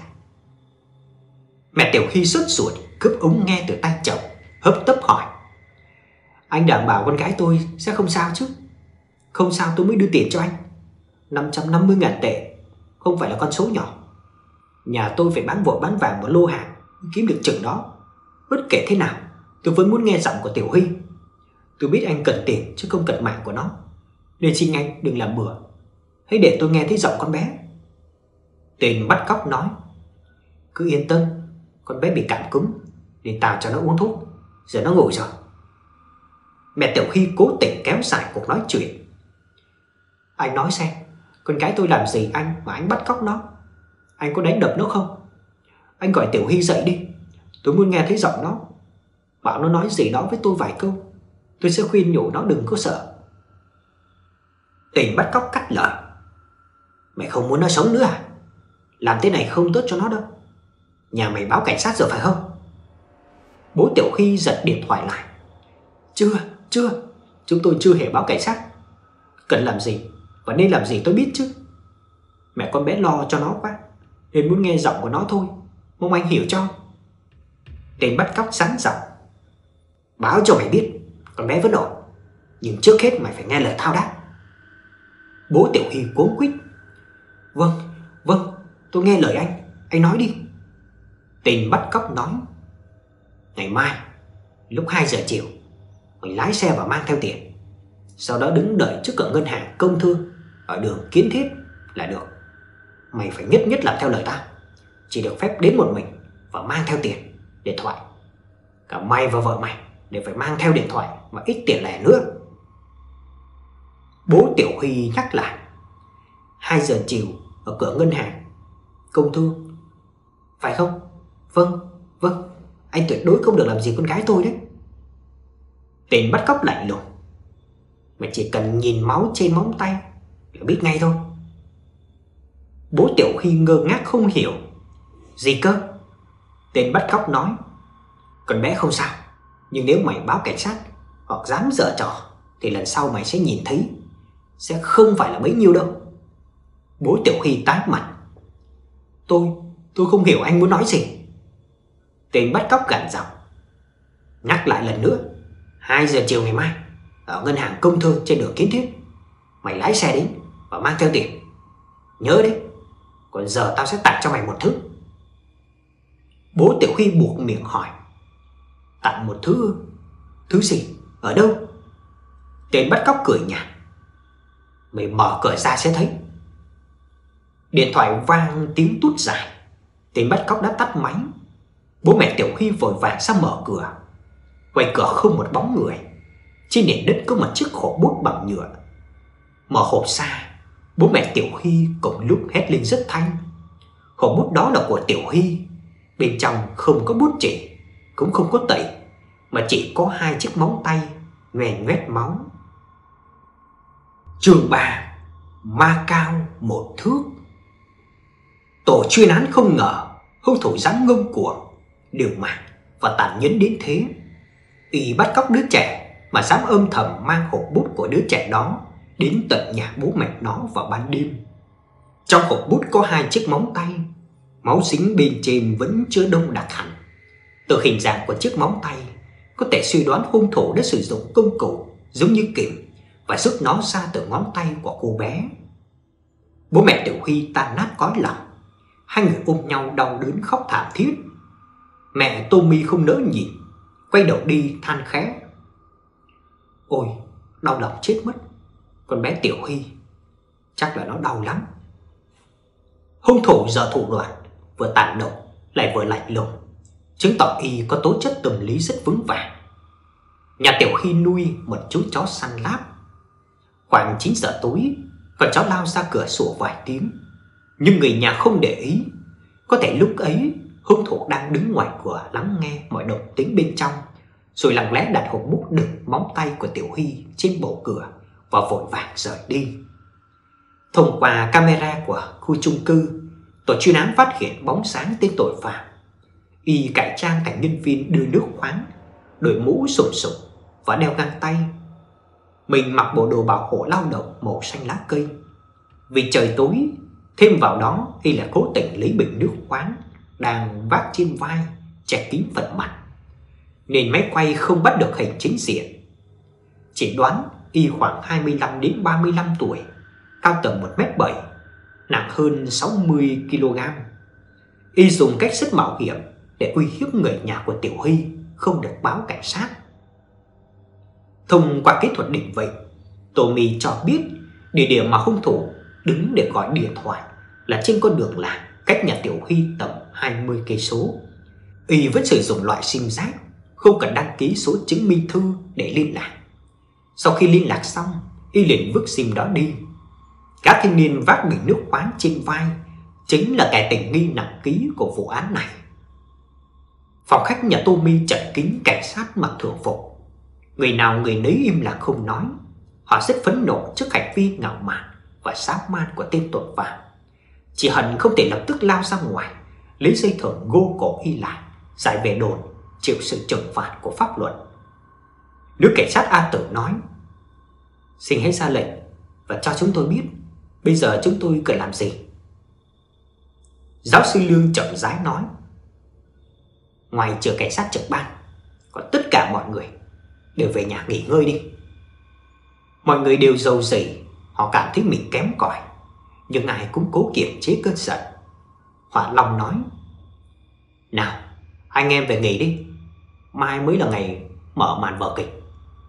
Mẹ Tiểu Hy sốt ruột cướp ống nghe từ tay chồng, hấp tấp hỏi. Anh đảm bảo con gái tôi sẽ không sao chứ? Không sao tôi mới đưa tiền cho anh. năm trăm năm mươi ngàn tệ không phải là con số nhỏ. Nhà tôi phải bán vội bán vàng một lô hàng kiếm được chừng đó. Bất kể thế nào, tôi vẫn muốn nghe giọng của Tiểu Hy. Tôi biết anh cần tiền chứ không cần mạng của nó, nên xin anh đừng làm bừa. Hãy để tôi nghe thấy giọng con bé. Tên bắt cóc nói. Cứ yên tâm, con bé bị cảm cúm nên tao cho nó uống thuốc, giờ nó ngủ rồi. Mẹ Tiểu Hy cố tình kéo dài cuộc nói chuyện. Anh nói xem, con gái tôi làm gì anh mà anh bắt cóc nó? Anh có đánh đập nó không? Anh gọi Tiểu Hy dậy đi, tôi muốn nghe thấy giọng nó. Bảo nó nói gì đó với tôi vài câu, tôi sẽ khuyên nhủ nó đừng có sợ. Tên bắt cóc cắt lời. Mày không muốn nó sống nữa à? Làm thế này không tốt cho nó đâu. Nhà mày báo cảnh sát rồi phải không? Bố Tiểu Hy giật điện thoại lại. Chưa, chưa, chúng tôi chưa hề báo cảnh sát. Cần làm gì và nên làm gì tôi biết chứ. Mẹ con bé lo cho nó quá nên muốn nghe giọng của nó thôi, mong anh hiểu cho. Tên bắt cóc sắn giọng. Báo cho mày biết con bé vẫn ổn, nhưng trước hết mày phải nghe lời thao đáp. Bố Tiểu Hy cuống quýt. Vâng, vâng, tôi nghe lời anh, anh nói đi. Tên bắt cóc nói. Ngày mai lúc hai giờ chiều, mày lái xe và mang theo tiền, sau đó đứng đợi trước cửa ngân hàng Công Thương ở đường Kiến Thiết là được. Mày phải nhất nhất làm theo lời tao, chỉ được phép đến một mình và mang theo tiền, điện thoại. Cả mày và vợ mày đều phải mang theo điện thoại và ít tiền lẻ nữa. Bố Tiểu Huy nhắc lại. Hai giờ chiều ở cửa ngân hàng Công Thương, phải không? Vâng, vâng, anh tuyệt đối không được làm gì con gái tôi đấy. Tên bắt cóc lạnh lùng. Mày chỉ cần nhìn máu trên móng tay là biết ngay thôi. Bố Tiểu Huy ngơ ngác không hiểu. Gì cơ? Tên bắt cóc nói. Con bé không sao, nhưng nếu mày báo cảnh sát hoặc dám giở trò thì lần sau mày sẽ nhìn thấy sẽ không phải là bấy nhiêu đâu. Bố Tiểu Huy tái mặt. Tôi, tôi không hiểu anh muốn nói gì. Tên bắt cóc gằn giọng. Nhắc lại lần nữa, hai giờ chiều ngày mai ở ngân hàng Công Thương trên đường Kiến Thiết, mày lái xe đến và mang theo tiền. Nhớ đấy. Còn giờ tao sẽ tặng cho mày một thứ. Bố Tiểu Huy buộc miệng hỏi: Tặng một thứ? Thứ gì? Ở đâu? Tên bắt cóc cười nhạt: Mày mở cửa ra sẽ thấy. Điện thoại vang tiếng tút dài. Tên bắt cóc đã tắt máy. Bố mẹ Tiểu Huy vội vàng ra mở cửa. Ngoài cửa không một bóng người. Trên nền đất có một chiếc hộp bút bằng nhựa. Mở hộp ra, bố mẹ Tiểu Huy cùng lúc hét lên rất thanh. Hộp bút đó là của Tiểu Huy. Bên trong không có bút chỉ, cũng không có tẩy, mà chỉ có hai chiếc móng tay nhoẻn nhoét máu. Chương ba: Ma cao một thước. Tổ chuyên án không ngờ hung thủ dám ngông cuồng, liều mạng và tàn nhẫn đến thế. Y bắt cóc đứa trẻ mà dám âm thầm mang hộp bút của đứa trẻ đó đến tận nhà bố mẹ nó vào ban đêm. Trong hộp bút có hai chiếc móng tay, máu dính bên trên vẫn chưa đông đặc hẳn. Từ hình dạng của chiếc móng tay, có thể suy đoán hung thủ đã sử dụng công cụ giống như kìm và rút nó ra từ ngón tay của cô bé. Bố mẹ Tiểu Huy tan nát cõi lòng. Hai người ôm nhau đau đớn khóc thảm thiết. Mẹ Tommy không nỡ nhìn, quay đầu đi than khẽ: Ôi, đau lòng chết mất. Con bé Tiểu Huy chắc là nó đau lắm. Hung thủ giờ thủ đoạn vừa tàn độc lại vừa lạnh lùng, chứng tỏ y có tố chất tâm lý rất vững vàng. Nhà Tiểu Huy nuôi một chú chó săn láp. Khoảng chín giờ tối, con chó lao ra cửa sủa vài tiếng, nhưng người nhà không để ý. Có thể lúc ấy hung thủ đang đứng ngoài cửa lắng nghe mọi động tĩnh bên trong, rồi lặng lẽ đặt hộp bút đựng móng tay của Tiểu Huy trên bộ cửa và vội vàng rời đi. Thông qua camera của khu chung cư, tổ chuyên án phát hiện bóng sáng tên tội phạm. Y cải trang thành nhân viên đưa nước khoáng, đội mũ sụp sụp và đeo găng tay. Mình mặc bộ đồ bảo hộ lao động màu xanh lá cây. Vì trời tối, thêm vào đó y là cố tình lấy bình nước khoáng đang vác trên vai che kín phần mặt, nên máy quay không bắt được hình chính diện. Chỉ đoán y khoảng hai mươi lăm đến ba mươi lăm tuổi, cao tầm một mét bảy, nặng hơn sáu mươi ki lô gam. Y dùng cách rất mạo hiểm để uy hiếp người nhà của Tiểu Huy không được báo cảnh sát. Thông qua kỹ thuật định vị, Tommy cho biết địa điểm mà hung thủ đứng để gọi điện thoại là trên con đường làng cách nhà Tiểu Huy tầm hai mươi cây số. Y vẫn sử dụng loại sim giác, không cần đăng ký số chứng minh thư để liên lạc. Sau khi liên lạc xong, y liền vứt sim đó đi. Các thanh niên vác bình nước khoáng trên vai chính là kẻ tình nghi nặng ký của vụ án này. Phòng khách nhà Tommy chật kín cảnh sát mặc thường phục. Người nào người nấy im lặng không nói. Họ rất phẫn nộ trước hành vi ngạo mạn và dã man của tên tội phạm. Chỉ hận không thể lập tức lao ra ngoài, lấy dây thừng gô cổ y lại, giải về đồn, chịu sự trừng phạt của pháp luật. Nữ cảnh sát A Tử nói: Xin hãy ra lệnh và cho chúng tôi biết bây giờ chúng tôi cần làm gì. Giáo sư Lương chậm rãi nói: Ngoài trừ cảnh sát trực ban, còn tất cả mọi người đều về nhà nghỉ ngơi đi. Mọi người đều rầu rĩ, họ cảm thấy mình kém cỏi, nhưng ai cũng cố kiềm chế cơn giận. Hỏa Long nói: Nào, anh em về nghỉ đi, mai mới là ngày mở màn vở kịch.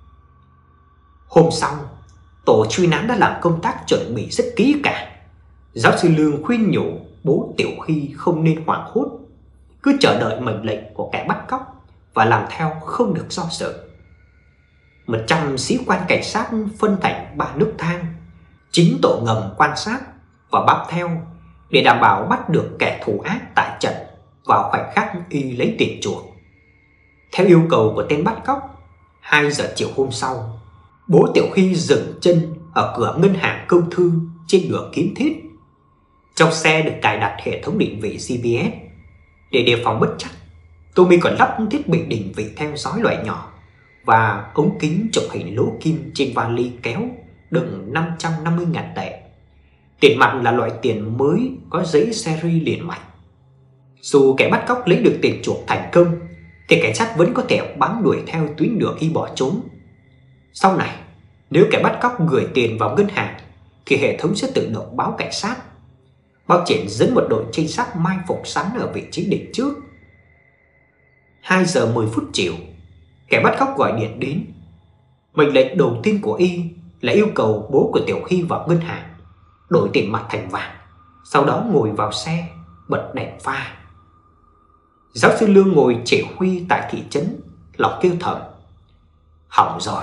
Hôm sau, tổ chuyên án đã làm công tác chuẩn bị rất kỹ càng. Giáo sư Lương khuyên nhủ bố Tiểu Huy không nên hoảng hốt, cứ chờ đợi mệnh lệnh của kẻ bắt cóc và làm theo, không được do dự. Một trăm sĩ quan cảnh sát phân thành ba nấc thang, chín tổ ngầm quan sát và bám theo để đảm bảo bắt được kẻ thù ác tại trận vào khoảnh khắc y lấy tiền chuộc. Theo yêu cầu của tên bắt cóc, hai giờ chiều hôm sau, bố Tiểu Huy dừng chân ở cửa ngân hàng Công Thương trên đường Kiến Thiết. Trong xe được cài đặt hệ thống định vị giê pê ét. Để đề phòng bất trắc, Tommy còn lắp thiết bị định vị theo dõi loại nhỏ và ống kính chụp hình lỗ kim trên vali kéo đựng năm trăm năm mươi nghìn tệ. Tiền mặt là loại tiền mới có giấy series liền mạch. Dù kẻ bắt cóc lấy được tiền chuộc thành công, thì cảnh sát vẫn có thể bám đuổi theo tuyến đường y bỏ trốn. Sau này, nếu kẻ bắt cóc gửi tiền vào ngân hàng thì hệ thống sẽ tự động báo cảnh sát. Bao Triển dẫn một đội trinh sát mai phục sẵn ở vị trí địch trước. Hai giờ mười phút chiều, kẻ bắt cóc gọi điện đến. Mệnh lệnh đầu tiên của y là yêu cầu bố của Tiểu Hy vào ngân hàng đổi tiền mặt thành vàng, sau đó ngồi vào xe bật đèn pha. Giáo sư Lương ngồi chỉ huy tại thị trấn, lòng kêu thầm: hỏng rồi.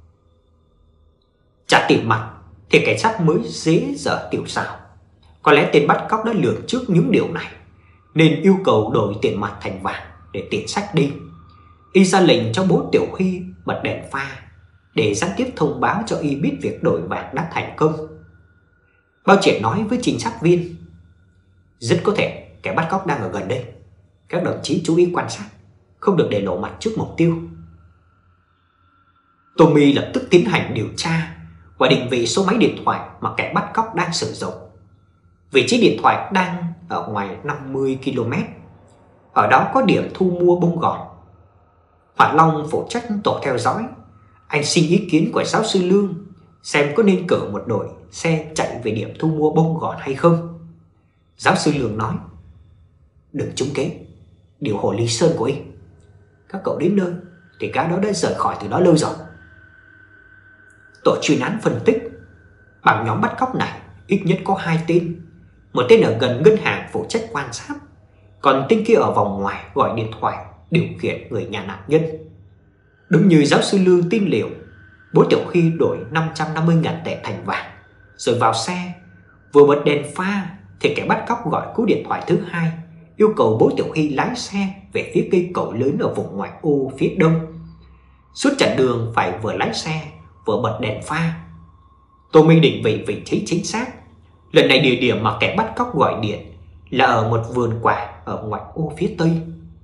Trả tiền mặt thì cảnh sát mới dễ dở tiểu xảo. Có lẽ tên bắt cóc đã lường trước những điều này, nên yêu cầu đổi tiền mặt thành vàng để tiện xách đi. Y ra lệnh cho bố Tiểu Hy bật đèn pha để gián tiếp thông báo cho y biết việc đổi vàng đã thành công. Bao Triển nói với trinh sát viên: rất có thể kẻ bắt cóc đang ở gần đây, các đồng chí chú ý quan sát, không được để lộ mặt trước mục tiêu. Tommy lập tức tiến hành điều tra và định vị số máy điện thoại mà kẻ bắt cóc đang sử dụng. Vị trí điện thoại đang ở ngoài năm mươi ki lô mét. Ở đó có điểm thu mua bông gòn. Hỏa Long phụ trách tổ theo dõi. Anh xin ý kiến của giáo sư Lương xem có nên cử một đội xe chạy về điểm thu mua bông gòn hay không. Giáo sư Lương nói: đừng trúng kế, điều hồ ly sơn của y. Các cậu đến nơi thì gã đó đã rời khỏi từ đó lâu rồi. Tổ chuyên án phân tích, bằng nhóm bắt cóc này ít nhất có hai tên. Một tên ở gần ngân hàng phụ trách quan sát, còn tên kia ở vòng ngoài gọi điện thoại điều khiển người nhà nạn nhân. Đúng như giáo sư Lương tin liệu, bố Tiểu Hy đổi năm trăm năm mươi nghìn tệ thành vàng rồi vào xe. Vừa bật đèn pha thì kẻ bắt cóc gọi cú điện thoại thứ hai, yêu cầu bố Tiểu Hy lái xe về phía cây cầu lớn ở vùng ngoại ô phía đông. Suốt chặng đường phải vừa lái xe vừa bật đèn pha. Tô Minh định vị vị trí chính xác. Lần này địa điểm mà kẻ bắt cóc gọi điện là ở một vườn quả ở ngoại ô phía tây.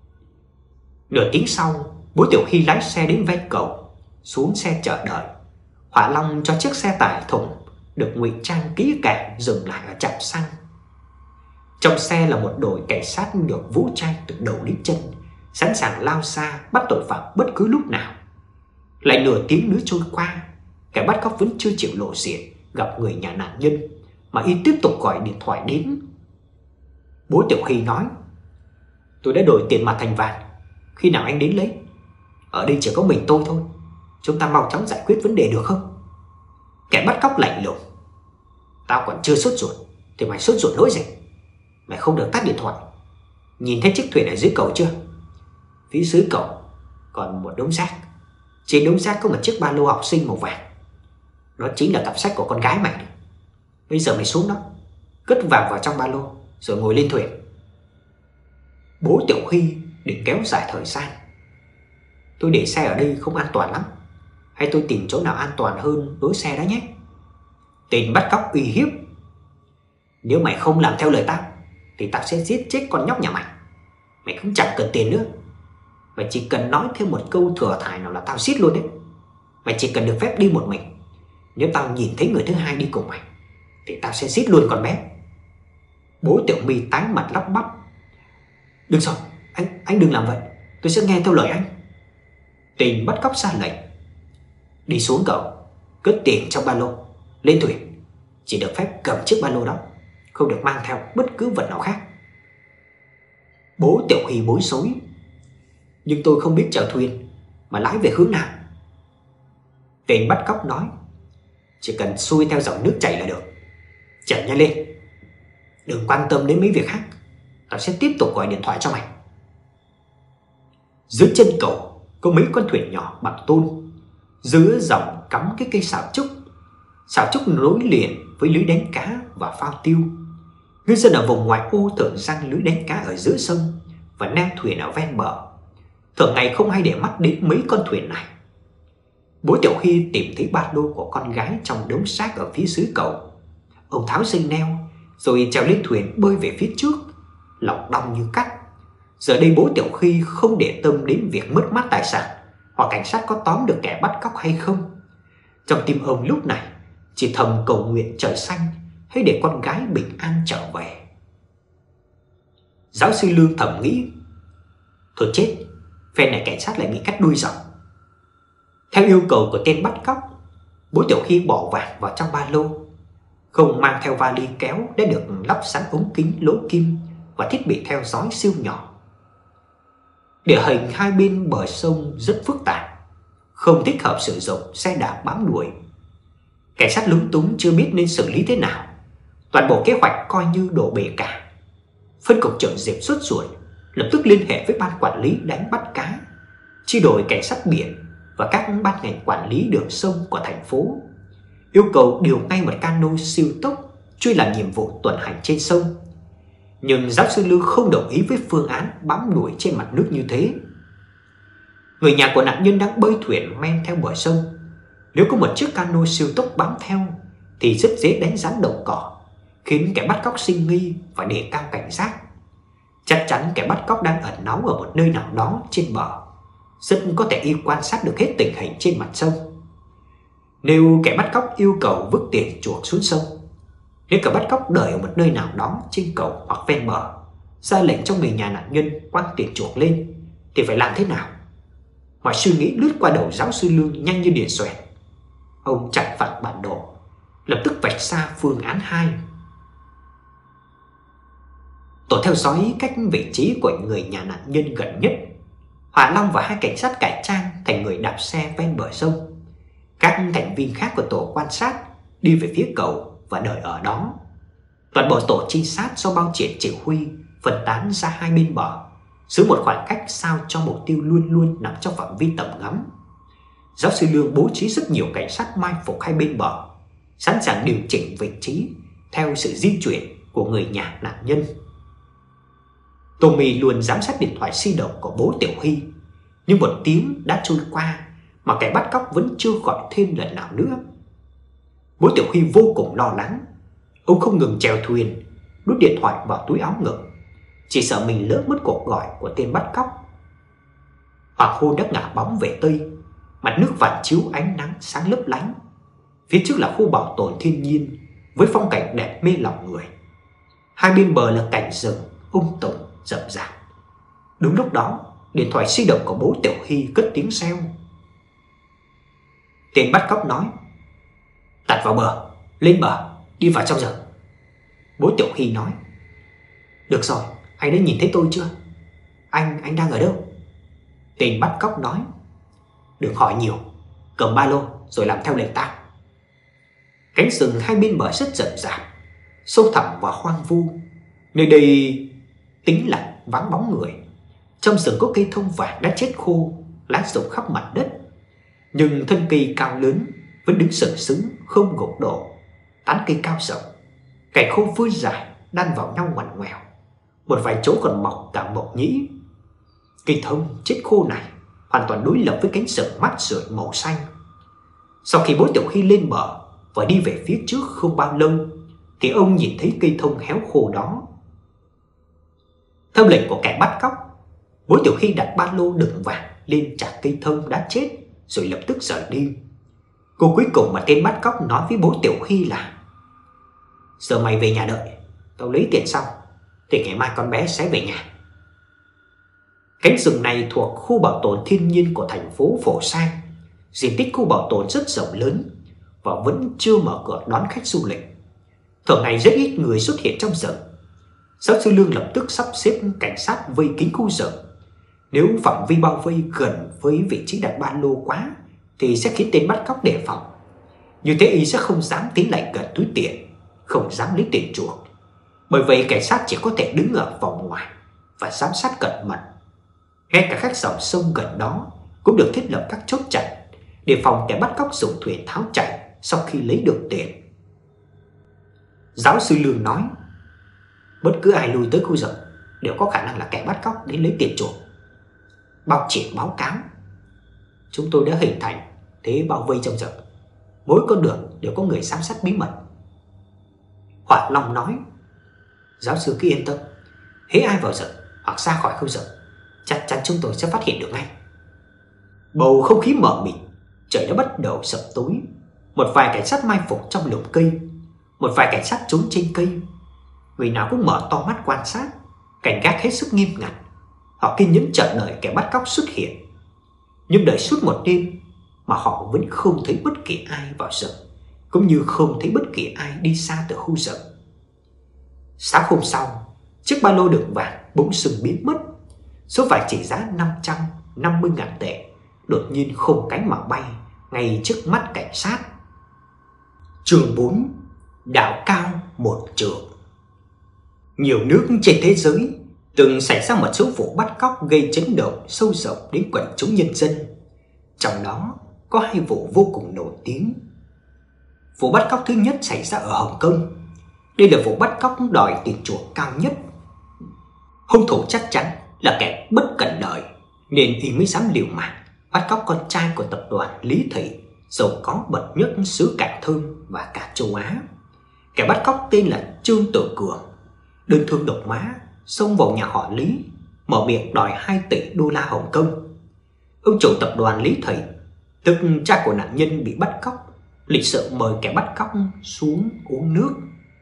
Nửa tiếng sau, bố Tiểu Hy lái xe đến ven cầu, xuống xe chờ đợi. Hỏa Long cho chiếc xe tải thùng được ngụy trang kỹ càng dừng lại ở trạm xăng. Trong xe là một đội cảnh sát được vũ trang từ đầu đến chân, sẵn sàng lao ra bắt tội phạm bất cứ lúc nào. Lại nửa tiếng nữa trôi qua, kẻ bắt cóc vẫn chưa chịu lộ diện gặp người nhà nạn nhân, mà y tiếp tục gọi điện thoại đến. Bố Tiểu Hy nói: tôi đã đổi tiền mặt thành vàng, khi nào anh đến lấy? Ở đây chỉ có mình tôi thôi, chúng ta mau chóng giải quyết vấn đề được không? Kẻ bắt cóc lạnh lùng: tao còn chưa sốt ruột thì mày sốt ruột nỗi gì? Mày không được tắt điện thoại. Nhìn thấy chiếc thuyền ở dưới cầu chưa? Phía dưới cầu còn một đống rác. Trên đống rác có một chiếc ba lô học sinh màu vàng. Đó chính là cặp sách của con gái mày đấy. Bây giờ mày xuống đó, cất vàng vào trong ba lô rồi ngồi lên thuyền. Bố Tiểu Hy định kéo dài thời gian: tôi để xe ở đây không an toàn lắm, hay tôi tìm chỗ nào an toàn hơn đối xe đó nhé. Tên bắt cóc uy hiếp: nếu mày không làm theo lời tao thì tao sẽ giết chết con nhóc nhà mày. Mày cũng chẳng cần tiền nữa, mày chỉ cần nói thêm một câu thừa thải nào là tao giết luôn đấy. Mày chỉ cần được phép đi một mình. Nếu tao nhìn thấy người thứ hai đi cùng mày thì tao sẽ giết luôn con bé. Bố Tiểu My tái mặt lắp bắp: được rồi, anh anh đừng làm vậy, tôi sẽ nghe theo lời anh. Tên bắt cóc ra lệnh: đi xuống cầu, cất tiền trong ba lô, lên thuyền. Chỉ được phép cầm chiếc ba lô đó, không được mang theo bất cứ vật nào khác. Bố Tiểu Hy bối rối: nhưng tôi không biết chèo thuyền, mà lái về hướng nào? Tên bắt cóc nói: chỉ cần xuôi theo dòng nước chảy là được. Chèo nhanh lên, đừng quan tâm đến mấy việc khác, tao sẽ tiếp tục gọi điện thoại cho mày. Dưới chân cầu có mấy con thuyền nhỏ bằng tôn, giữa dòng cắm cái cây sào trúc. Sào trúc nối liền với lưới đánh cá và phao tiêu. Ngư dân ở vùng ngoại ô tưởng răng lưới đánh cá ở giữa sông và neo thuyền ở ven bờ. Thường ngày không ai để mắt đến mấy con thuyền này. Bố Tiểu Hy tìm thấy ba lô của con gái trong đống xác ở phía dưới cầu. Ông tháo dây neo rồi trèo lên thuyền bơi về phía trước, lòng đong như cắt. Giờ đây bố Tiểu Hy không để tâm đến việc mất mát tài sản hoặc cảnh sát có tóm được kẻ bắt cóc hay không. Trong tim ông lúc này chỉ thầm cầu nguyện trời xanh hãy để con gái bình an trở về. Giáo sư Lương thầm nghĩ: thôi chết, phe này cảnh sát lại bị cắt đuôi rồi. Theo yêu cầu của tên bắt cóc, bố Tiểu Hy bỏ vàng vào trong ba lô. không mang theo vali kéo đã được lắp sẵn ống kính lỗ kim và thiết bị theo dõi siêu nhỏ. Địa hình hai bên bờ sông rất phức tạp, không thích hợp sử dụng xe đạp bám đuổi. Cảnh sát lúng túng chưa biết nên xử lý thế nào. Toàn bộ kế hoạch coi như đổ bể cả. Phân cục trưởng Diệp sốt ruột, lập tức liên hệ với ban quản lý đánh bắt cá, chi đội cảnh sát biển và các ban ngành quản lý đường sông của thành phố, yêu cầu điều ngay một cano siêu tốc chuyên làm nhiệm vụ tuần hành trên sông. Nhưng giáo sư Lư không đồng ý với phương án bám đuổi trên mặt nước như thế. Người nhà của nạn nhân đang bơi thuyền men theo bờ sông. Nếu có một chiếc cano siêu tốc bám theo thì rất dễ đánh rắn đầu cỏ, khiến kẻ bắt cóc sinh nghi và đề cao cảnh giác. Chắc chắn kẻ bắt cóc đang ẩn náu ở một nơi nào đó trên bờ, rất có thể y quan sát được hết tình hình trên mặt sông. Nếu kẻ bắt cóc yêu cầu vứt tiền chuộc xuống sông, nếu kẻ bắt cóc đợi ở một nơi nào đó trên cầu hoặc ven bờ, ra lệnh cho người nhà nạn nhân quăng tiền chuộc lên, thì phải làm thế nào? Mọi suy nghĩ lướt qua đầu giáo sư Lương nhanh như điện xoẹt. Ông chặt phẳng bản đồ, lập tức vạch ra phương án hai. Tổ theo dõi cách vị trí của người nhà nạn nhân gần nhất. Hỏa Long và hai cảnh sát cải trang thành người đạp xe ven bờ sông. Các thành viên khác của tổ quan sát đi về phía cầu và đợi ở đó. Toàn bộ tổ trinh sát do Bao Triển chỉ huy phân tán ra hai bên bờ, giữ một khoảng cách sao cho mục tiêu luôn luôn nằm trong phạm vi tầm ngắm. Giáo sư Lương bố trí rất nhiều cảnh sát mai phục hai bên bờ, sẵn sàng điều chỉnh vị trí theo sự di chuyển của người nhà nạn nhân. Tommy luôn giám sát điện thoại di động của bố Tiểu Hy, nhưng một tiếng đã trôi qua mà kẻ bắt cóc vẫn chưa gọi thêm lần nào nữa. Bố Tiểu Hy vô cùng lo lắng. Ông không ngừng chèo thuyền, đút điện thoại vào túi áo ngực, chỉ sợ mình lỡ mất cuộc gọi của tên bắt cóc. Hoàng hôn đã ngả bóng về tây, mặt nước phản chiếu ánh nắng sáng lấp lánh. Phía trước là khu bảo tồn thiên nhiên với phong cảnh đẹp mê lòng người. Hai bên bờ là cảnh rừng um tùm rậm rạp. Đúng lúc đó, điện thoại di động của bố Tiểu Hy cất tiếng reo. Tên bắt cóc nói: "Tạt vào bờ, lên bờ, đi vào trong rừng." Bố Tiểu Hy nói: "Được rồi, anh đã nhìn thấy tôi chưa? Anh, anh đang ở đâu?" Tên bắt cóc nói: "Đừng hỏi nhiều, cầm ba lô rồi làm theo lệnh tao." Cánh rừng hai bên bờ rất rậm rạp, sâu thẳm và hoang vu. Nơi đây tĩnh lặng vắng bóng người. Trong rừng có cây thông vàng đã chết khô, lá rụng khắp mặt đất, nhưng thân cây cao lớn vẫn đứng sừng sững không gục đổ. Tán cây cao rộng, cành khô vươn dài đan vào nhau ngoằn ngoèo, một vài chỗ còn mọc cả mộc nhĩ. Cây thông chết khô này hoàn toàn đối lập với cánh rừng mát rượi màu xanh. Sau khi bố Tiểu Hy lên bờ và đi về phía trước không bao lâu, thì ông nhìn thấy cây thông héo khô đó. Theo lệnh của kẻ bắt cóc, bố Tiểu Hy đặt ba lô đựng vàng lên chặt cây thông đã chết rồi lập tức rời đi. Cô cuối cùng mà tên bắt cóc nói với bố Tiểu Hy là: "Giờ mày về nhà đợi, tao lấy tiền xong thì ngày mai con bé sẽ về nhà." Cánh rừng này thuộc khu bảo tồn thiên nhiên của thành phố Phổ Sang. Diện tích khu bảo tồn rất rộng lớn và vẫn chưa mở cửa đón khách du lịch. Thường ngày rất ít người xuất hiện trong rừng. Giáo sư Lương lập tức sắp xếp cảnh sát vây kín khu rừng. Nếu phạm vi bao vây gần với vị trí đặt ba lô quá thì sẽ khiến tên bắt cóc đề phòng. Như thế y sẽ không dám tiến lại gần túi tiền, không dám lấy tiền chuộc. Bởi vậy cảnh sát chỉ có thể đứng ở vòng ngoài và giám sát cẩn mật. Ngay cả các dòng sông gần đó cũng được thiết lập các chốt chặn để phòng kẻ bắt cóc dùng thuyền tháo chạy sau khi lấy được tiền. Giáo sư Lương nói: "Bất cứ ai lui tới khu rừng đều có khả năng là kẻ bắt cóc đến lấy tiền chuộc." Bao Triển báo cáo: "Chúng tôi đã hình thành thế bao vây trong rừng, mỗi con đường đều có người giám sát bí mật." Hỏa Long nói: "Giáo sư cứ yên tâm, hễ ai vào rừng hoặc ra khỏi khu rừng, chắc chắn chúng tôi sẽ phát hiện được ngay." Bầu không khí mờ mịt, trời đã bắt đầu sập tối. Một vài cảnh sát mai phục trong lùm cây, một vài cảnh sát trốn trên cây. Người nào cũng mở to mắt quan sát, cảnh gác hết sức nghiêm ngặt. Họ kiên nhẫn chờ đợi kẻ bắt cóc xuất hiện. Nhưng đợi suốt một đêm mà họ vẫn không thấy bất kỳ ai vào rừng, cũng như không thấy bất kỳ ai đi xa từ khu rừng. Sáng hôm sau, chiếc ba lô đựng vàng bỗng dưng biến mất. Số vải trị giá năm trăm năm mươi ngàn tệ đột nhiên không cánh mà bay ngay trước mắt cảnh sát. Chương bốn. Đảo cao một trượng. Nhiều nước trên thế giới từng xảy ra một số vụ bắt cóc gây chấn động sâu rộng đến quần chúng nhân dân. Trong đó có hai vụ vô cùng nổi tiếng. Vụ bắt cóc thứ nhất xảy ra ở Hồng Kông. Đây là vụ bắt cóc đòi tiền chuộc cao nhất. Hung thủ chắc chắn là kẻ bất cẩn đời, nên y mới dám liều mạng bắt cóc con trai của tập đoàn Lý Thị, giàu có bậc nhất xứ Cảng Thơm và cả châu Á. Kẻ bắt cóc tên là Trương Tự Cường, đơn thương độc mã, xông vào nhà họ Lý, mở miệng đòi hai tỷ đô la Hồng Kông. Ông chủ tập đoàn Lý Thị, tức cha của nạn nhân bị bắt cóc, lịch sự mời kẻ bắt cóc xuống uống nước.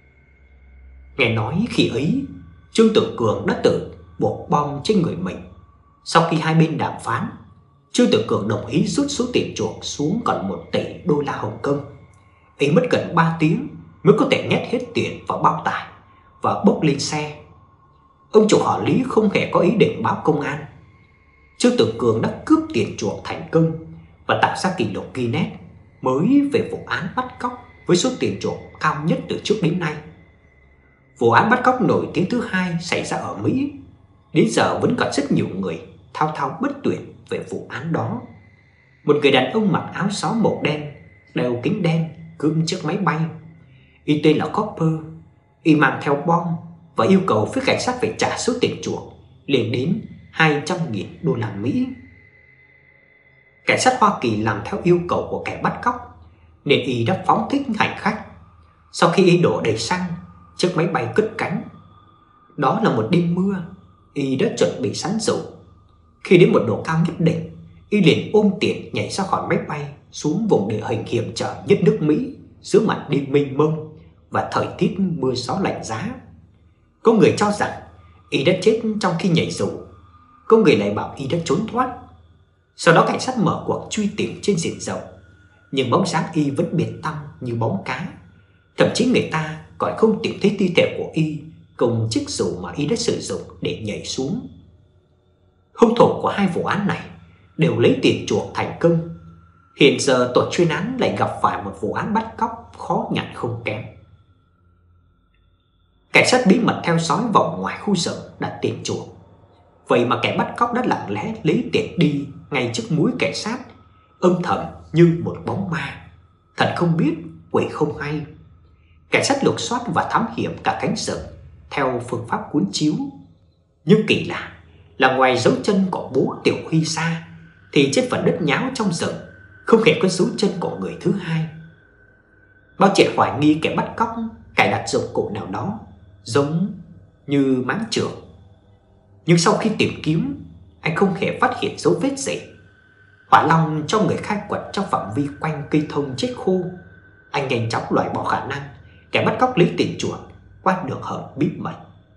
Nghe nói khi ấy, Trương Tự Cường đã tự buộc bom trên người mình. Sau khi hai bên đàm phán, Trương Tự Cường đồng ý rút số tiền chuộc xuống còn một tỷ đô la Hồng Kông. Ấy mất gần ba tiếng mới có thể nhét hết tiền vào bao tải và bốc lên xe. Ông chủ họ Lý không hề có ý định báo công an. Trương Tự Cường đã cướp tiền chuộc thành công và tạo ra kỷ lục Guinness mới về vụ án bắt cóc với số tiền chuộc cao nhất từ trước đến nay. Vụ án bắt cóc nổi tiếng thứ hai xảy ra ở Mỹ. Đến giờ vẫn còn rất nhiều người thao thao bất tuyệt về vụ án đó. Một người đàn ông mặc áo gió màu đen, đeo kính đen, cướp chiếc máy bay. Y tên là Copper. Y mang theo bom và yêu cầu phía cảnh sát phải trả số tiền chuộc lên đến hai trăm nghìn đô la Mỹ. Cảnh sát Hoa Kỳ làm theo yêu cầu của kẻ bắt cóc nên y đã phóng thích hành khách. Sau khi y đổ đầy xăng, chiếc máy bay cất cánh. Đó là một đêm mưa, y đã chuẩn bị sẵn rượu. Khi đến một độ cao nhất định, y liền ôm tiền nhảy ra khỏi máy bay xuống vùng địa hình hiểm trở nhất nước Mỹ giữa màn đêm mênh mông và thời tiết mưa gió lạnh giá. Có người cho rằng y đã chết trong khi nhảy dù, có người lại bảo y đã trốn thoát. Sau đó cảnh sát mở cuộc truy tìm trên diện rộng, nhưng bóng dáng y vẫn biệt tăm như bóng cá. Thậm chí người ta còn không tìm thấy thi thể của y cùng chiếc dù mà y đã sử dụng để nhảy xuống. Hung thủ của hai vụ án này đều lấy tiền chuộc thành công. Hiện giờ tổ chuyên án lại gặp phải một vụ án bắt cóc khó nhằn không kém. Cảnh sát bí mật theo dõi vòng ngoài khu rừng đặt tiền chuộc. Vậy mà kẻ bắt cóc đã lặng lẽ lấy tiền đi ngay trước mũi cảnh sát, âm thầm như một bóng ma. Thật không biết, quỷ không hay. Cảnh sát lục soát và thám hiểm cả cánh rừng theo phương pháp cuốn chiếu. Nhưng kỳ lạ là ngoài dấu chân của bố Tiểu Huy ra, thì trên phần đất nháo trong rừng không hề có dấu chân của người thứ hai. Bao trẻ hoài nghi kẻ bắt cóc cài đặt dụng cụ nào đó giống như máng trường. Nhưng sau khi tìm kiếm, anh không hề phát hiện dấu vết gì. Hỏa Long cho người khai quật trong phạm vi quanh cây thông chết khô. Anh nhanh chóng loại bỏ khả năng kẻ bắt cóc lấy tiền chuộc qua đường hầm bí mật.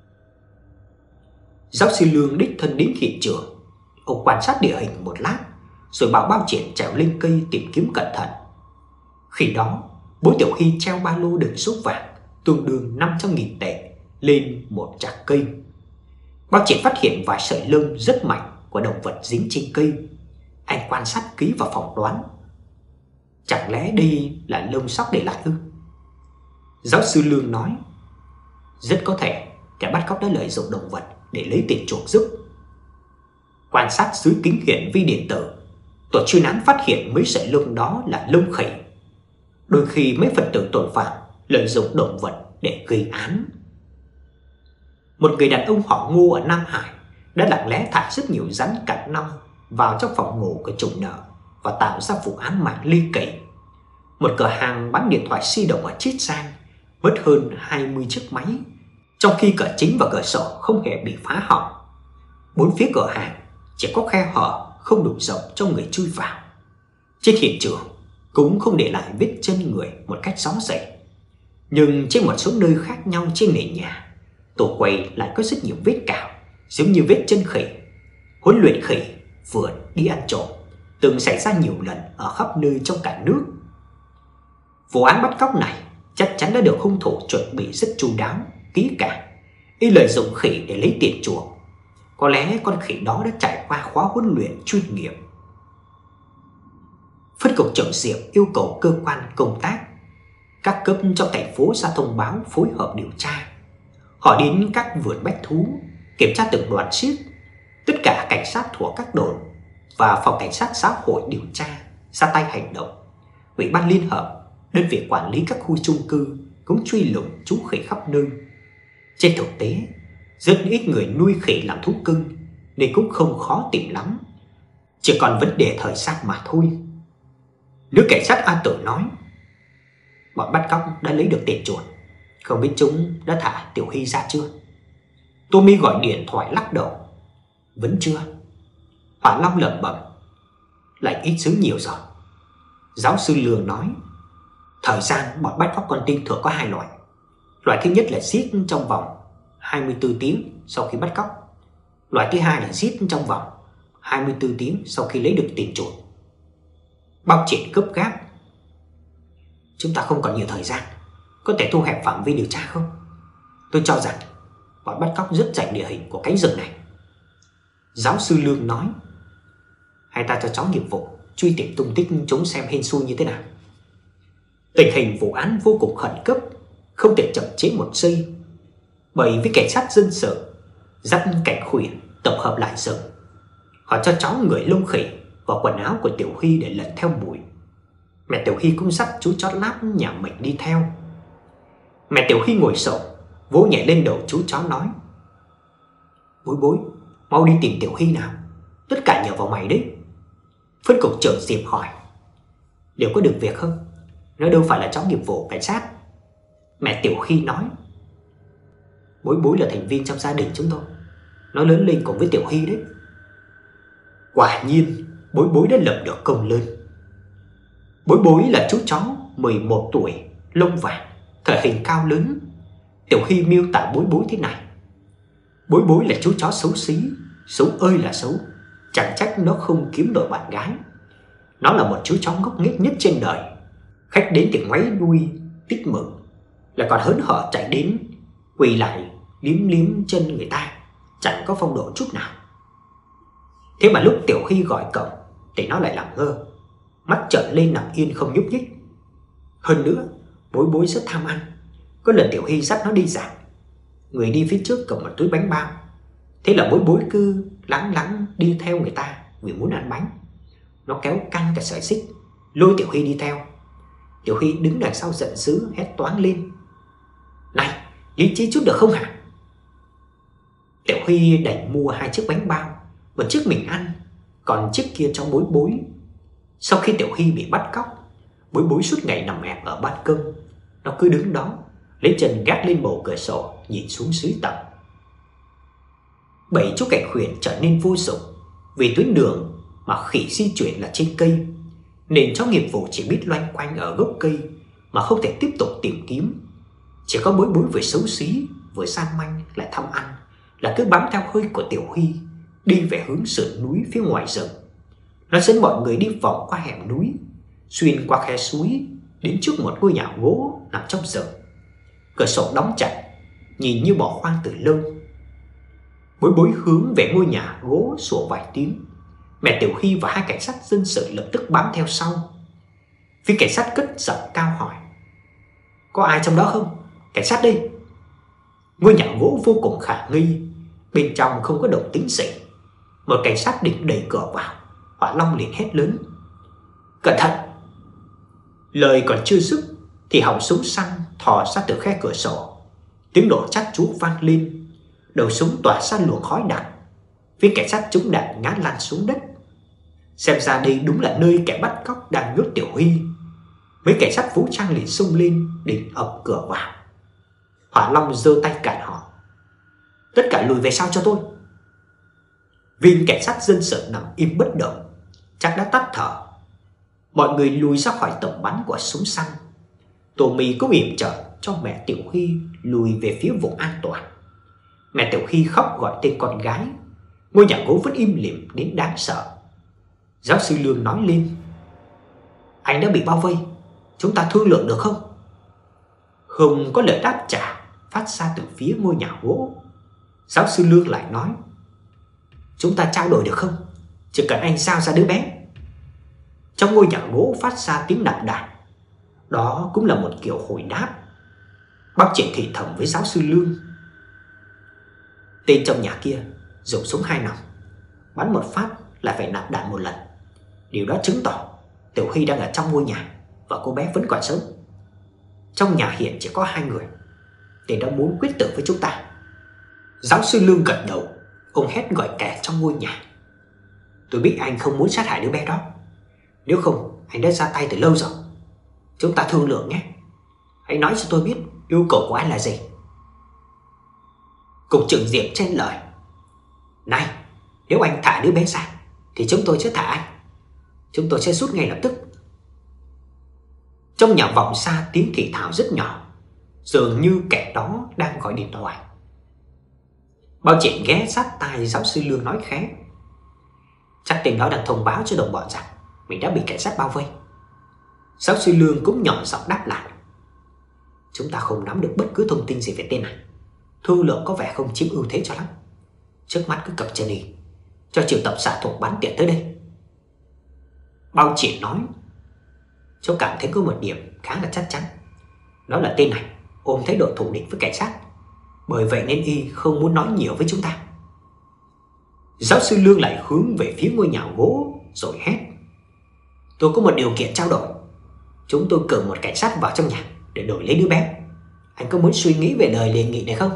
Giáo sư Lương đích thân đến hiện trường. Ông quan sát địa hình một lát rồi bảo Bao Triển trèo lên cây tìm kiếm cẩn thận. Khi đó, bố Tiểu Hy treo ba lô đựng số vàng tương đương năm trăm nghìn tệ lên một chạc cây. Bao Triển phát hiện vài sợi lông rất mạnh của động vật dính trên cây. Anh quan sát kỹ và phỏng đoán, chẳng lẽ đây là lông sóc để lại ư? Giáo sư Lương nói, rất có thể kẻ bắt cóc đã lợi dụng động vật để lấy tiền chuộc giúp. Quan sát dưới kính hiển vi điện tử, tổ chuyên án phát hiện mấy sợi lông đó là lông khỉ. Đôi khi mấy phần tử tội phạm lợi dụng động vật để gây án. Một người đàn ông họ Ngô ở Nam Hải đã lặng lẽ thả rất nhiều rắn cặn nong vào trong phòng ngủ của chủ nợ và tạo ra vụ án mạng ly kỳ. Một cửa hàng bán điện thoại di động ở Chiết Giang mất hơn hai mươi chiếc máy, trong khi cửa chính và cửa sổ không hề bị phá hỏng. Bốn phía cửa hàng chỉ có khe hở không đủ rộng cho người chui vào. Trên hiện trường cũng không để lại vết chân người một cách rõ rệt. Nhưng trên một số nơi khác nhau trên nền nhà, tủ quầy lại có rất nhiều vết cào giống như vết chân khỉ. Huấn luyện khỉ vượt đi ăn trộm từng xảy ra nhiều lần ở khắp nơi trong cả nước. Vụ án bắt cóc này chắc chắn đã được hung thủ chuẩn bị rất chu đáo, kỹ càng, y lợi dụng khỉ để lấy tiền chuộc. Có lẽ con khỉ đó đã trải qua khóa huấn luyện chuyên nghiệp. Phân cục trưởng Diệp yêu cầu cơ quan công tác các cấp trong thành phố ra thông báo phối hợp điều tra. Họ đến các vườn bách thú, kiểm tra từng đoàn xiếc. Tất cả cảnh sát thuộc các đồn và phòng cảnh sát xã hội điều tra ra tay hành động. Ủy ban liên hợp, đơn vị quản lý các khu chung cư cũng truy lùng chú khỉ khắp nơi. Trên thực tế, rất ít người nuôi khỉ làm thú cưng nên cũng không khó tìm lắm, chỉ còn vấn đề thời gian mà thôi. Nữ cảnh sát A Tử nói: bọn bắt cóc đã lấy được tiền chuộc, không biết chúng đã thả Tiểu Hy ra chưa? Tommy gọi điện thoại lắc đầu: vẫn chưa. Hỏa Long lẩm bẩm: lại ít xứ nhiều rồi. Giáo sư Lương nói: thời gian bọn bắt cóc con tin thường có hai loại. Loại thứ nhất là giết trong vòng hai mươi tư tiếng sau khi bắt cóc. Loại thứ hai là giết trong vòng hai mươi tư tiếng sau khi lấy được tiền chuộc. Bao triển gấp gáp: chúng ta không còn nhiều thời gian, có thể thu hẹp phạm vi điều tra không? Tôi cho rằng bọn bắt cóc rất rành địa hình của cánh rừng này. Giáo sư Lương nói: hay ta cho chó nghiệp vụ truy tìm tung tích chúng xem hên xui như thế nào. Tình hình vụ án vô cùng khẩn cấp, không thể chậm trễ một giây. Bởi vì cảnh sát dân sự dắt cảnh khuyển tập hợp lại rừng. Họ cho chó người lông khỉ vào quần áo của Tiểu Hy để lần theo mùi. Mẹ Tiểu Hy cũng dắt chú chó láp nhà mình đi theo. Mẹ Tiểu Hy ngồi xổm vỗ nhẹ lên đầu chú chó nói: bối bối, mau đi tìm Tiểu Hy nào, tất cả nhờ vào mày đấy. Phân cục trưởng Diệp hỏi: liệu có được việc không? Nó đâu phải là chó nghiệp vụ cảnh sát. Mẹ Tiểu Hy nói: bối bối là thành viên trong gia đình chúng tôi, nó lớn lên cùng với Tiểu Hy đấy. Quả nhiên bối bối đã lập được công lớn. Bối bối là chú chó mười một tuổi, lông vàng, thể hình cao lớn. Tiểu Hy miêu tả bối bối thế này: bối bối là chú chó xấu xí, xấu ơi là xấu, chẳng trách nó không kiếm được bạn gái. Nó là một chú chó ngốc nghếch nhất trên đời. Khách đến thì ngoáy đuôi tít mừng, lại còn hớn hở chạy đến quỳ lại liếm liếm chân người ta, chẳng có phong độ chút nào. Thế mà lúc Tiểu Hy gọi cậu thì nó lại làm ngơ, mắt trợn lên nằm yên không nhúc nhích. Hơn nữa, bối bối rất tham ăn. Có lần Tiểu Hy dắt nó đi dạo, người đi phía trước cầm một túi bánh bao. Thế là bối bối cứ lắng lắng đi theo người ta vì muốn ăn bánh. Nó kéo căng cả sợi xích, lôi Tiểu Hy đi theo. Tiểu Hy đứng đằng sau giận dữ hét toáng lên: này, lý trí chút được không hả? Tiểu Hy đành mua hai chiếc bánh bao, một chiếc mình ăn, còn chiếc kia cho bối bối. Sau khi Tiểu Hy bị bắt cóc, bối bối suốt ngày nằm ẹp ở ban công. Nó cứ đứng đó, lấy chân gác lên bầu cửa sổ, nhìn xuống dưới tầng. Bảy chú cảnh khuyển trở nên vô dụng. Vì tuyến đường mà khỉ di chuyển là trên cây, nên chó nghiệp vụ chỉ biết loanh quanh ở gốc cây mà không thể tiếp tục tìm kiếm. Chỉ có bối bối vừa xấu xí, vừa gian manh lại tham ăn là cứ bám theo hơi của Tiểu Hy, đi về hướng sườn núi phía ngoài rừng. Nó dẫn mọi người đi vòng qua hẻm núi, xuyên qua khe suối, đến trước một ngôi nhà gỗ nằm trong rừng. Cửa sổ đóng chặt, nhìn như bỏ hoang từ lâu. Bối bối hướng về ngôi nhà gỗ sủa vài tiếng. Mẹ Tiểu Hy và hai cảnh sát dân sự lập tức bám theo sau. Phía cảnh sát cất giọng cao hỏi: có ai trong đó không? Cảnh sát đây. Ngôi nhà gỗ vô cùng khả nghi, bên trong không có động tĩnh gì. Một cảnh sát định đẩy cửa vào, Hỏa Long liền hét lớn: cẩn thận! Lời còn chưa dứt thì họng súng săn thò ra từ khe cửa sổ. Tiếng nổ chát chúa vang lên, đầu súng tỏa ra luồng khói đặc. Viên cảnh sát trúng đạn ngã lăn xuống đất. Xem ra đây đúng là nơi kẻ bắt cóc đang nhốt Tiểu Hy. Mấy cảnh sát vũ trang liền xông lên định ập cửa vào. Hỏa Long giơ tay cản họ: tất cả lùi về sau cho tôi. Viên cảnh sát dân sự nằm im bất động, chắc đã tắt thở. Mọi người lùi ra khỏi tầm bắn của súng săn. Tommy cũng yểm trợ cho mẹ Tiểu Hy lùi về phía vùng an toàn. Mẹ Tiểu Hy khóc gọi tên con gái. Ngôi nhà gỗ vẫn im lìm đến đáng sợ. Giáo sư Lương nói lên: anh đã bị bao vây, chúng ta thương lượng được không?" Không có lời đáp trả phát ra từ phía ngôi nhà gỗ. Giáo sư Lương lại nói: "Chúng ta trao đổi được không? Chỉ cần anh giao ra đứa bé." Trong ngôi nhà gỗ phát ra tiếng nạp đạn. Đó cũng là một kiểu hồi đáp. Bác Triển thì thầm với giáo sư Lương: "Tên trong nhà kia dùng súng hai nòng, bắn một phát là phải nạp đạn một lần. Điều đó chứng tỏ Tiểu Huy đang ở trong ngôi nhà và cô bé vẫn còn sống. Trong nhà hiện chỉ có hai người. Tên đó muốn quyết tử với chúng ta." Giáo sư Lương gật đầu. Ông hét gọi kẻ trong ngôi nhà: "Tôi biết anh không muốn sát hại đứa bé đó. Nếu không, anh đã ra tay từ lâu rồi. Chúng ta thương lượng nhé. Hãy nói cho tôi biết yêu cầu của anh là gì." Cục trưởng Diệp chen lời: "Này, nếu anh thả đứa bé ra thì chúng tôi sẽ thả anh. Chúng tôi sẽ rút ngay lập tức." Trong nhà vọng xa tiếng thì thào rất nhỏ, dường như kẻ đó đang gọi điện thoại. Bao Triển ghé sát tai giáo sư Lương nói khẽ: "Chắc tên đó đang thông báo cho đồng bọn rằng mình đã bị cảnh sát bao vây." Giáo sư Lương cũng nhỏ giọng đáp lại: "Chúng ta không nắm được bất cứ thông tin gì về tên này. Thương lượng có vẻ không chiếm ưu thế cho lắm. Trước mắt cứ cầm chân đi, cho triệu tập xạ thủ bắn tiện tới đây." Bao Triển nói: "Cháu cảm thấy có một điểm khá là chắc chắn. Đó là tên này ôm thái độ thù địch với cảnh sát. Bởi vậy nên y không muốn nói nhiều với chúng ta." Giáo sư Lương lại hướng về phía ngôi nhà gỗ rồi hét: "Tôi có một điều kiện trao đổi. Chúng tôi cử một cảnh sát vào trong nhà để đổi lấy đứa bé. Anh có muốn suy nghĩ về lời đề nghị này không?"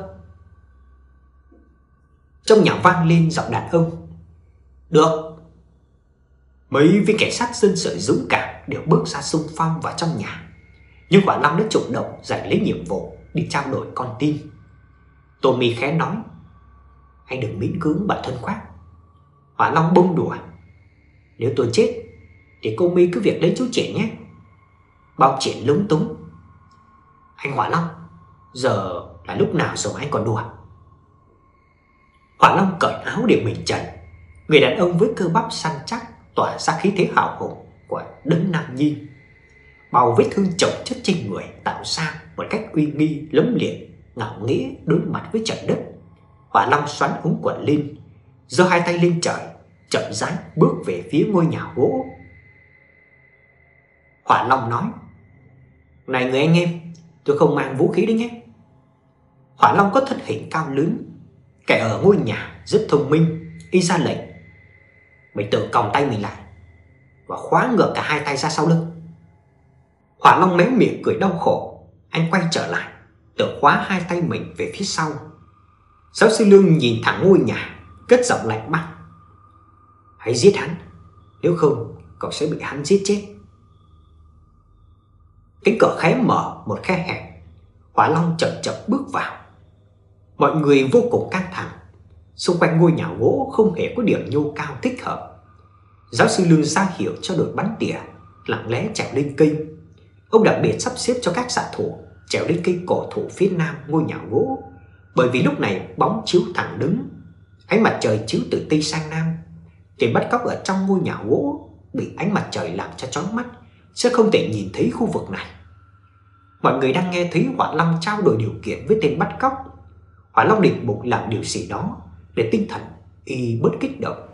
Trong nhà vang lên giọng đàn ông: "Được." Mấy viên cảnh sát dân sự dũng cảm đều bước ra xung phong vào trong nhà. Nhưng Hỏa Long đã chủ động giành lấy nhiệm vụ đi trao đổi con tin. Tommy khẽ nói: "Anh đừng miễn cưỡng bản thân quá." Hỏa Long bông đùa: "Nếu tôi chết thì cô My cứ việc lấy chú Triển nhé." Bao Triển lúng túng: "Anh Hỏa Long, giờ là lúc nào rồi anh còn đùa?" Hỏa Long cởi áo để mình trần. Người đàn ông với cơ bắp săn chắc tỏa ra khí thế hào hùng của đấng Nam Nhi. Bao vết thương chồng chất trên người tạo ra một cách uy nghi lẫm liệt, ngạo nghễ đối mặt với trời đất. Hỏa Long xoắn ống quần lên, giơ hai tay lên trời, chậm rãi bước về phía ngôi nhà gỗ. Hỏa Long nói: "Này người anh em, tôi không mang vũ khí đấy nhé." Hỏa Long có thân hình cao lớn, kẻ ở ngôi nhà rất thông minh. Y ra lệnh: "Mày tự còng tay mình lại và khóa ngược cả hai tay ra sau lưng." Hỏa Long méo miệng cười đau khổ. Anh quay trở lại, tự khóa hai tay mình về phía sau. Giáo sư Lương nhìn thẳng ngôi nhà, cất giọng lạnh băng: "Hãy giết hắn, nếu không cậu sẽ bị hắn giết chết." Cánh cửa khẽ mở một khe hẹp. Hỏa Long chậm chậm bước vào. Mọi người vô cùng căng thẳng. Xung quanh ngôi nhà gỗ không hề có điểm nhô cao thích hợp. Giáo sư Lương ra hiệu cho đội bắn tỉa lặng lẽ trèo lên cây. Ông đặc biệt sắp xếp cho các xạ thủ trèo lên cây cổ thụ phía nam ngôi nhà gỗ, bởi vì lúc này bóng chiếu thẳng đứng, ánh mặt trời chiếu từ tây sang nam. Tên bắt cóc ở trong ngôi nhà gỗ bị ánh mặt trời làm cho chói mắt, sẽ không thể nhìn thấy khu vực này. Mọi người đang nghe thấy Hỏa Long trao đổi điều kiện với tên bắt cóc. Hỏa Long định bụng làm điều gì đó để tinh thần y bớt kích động.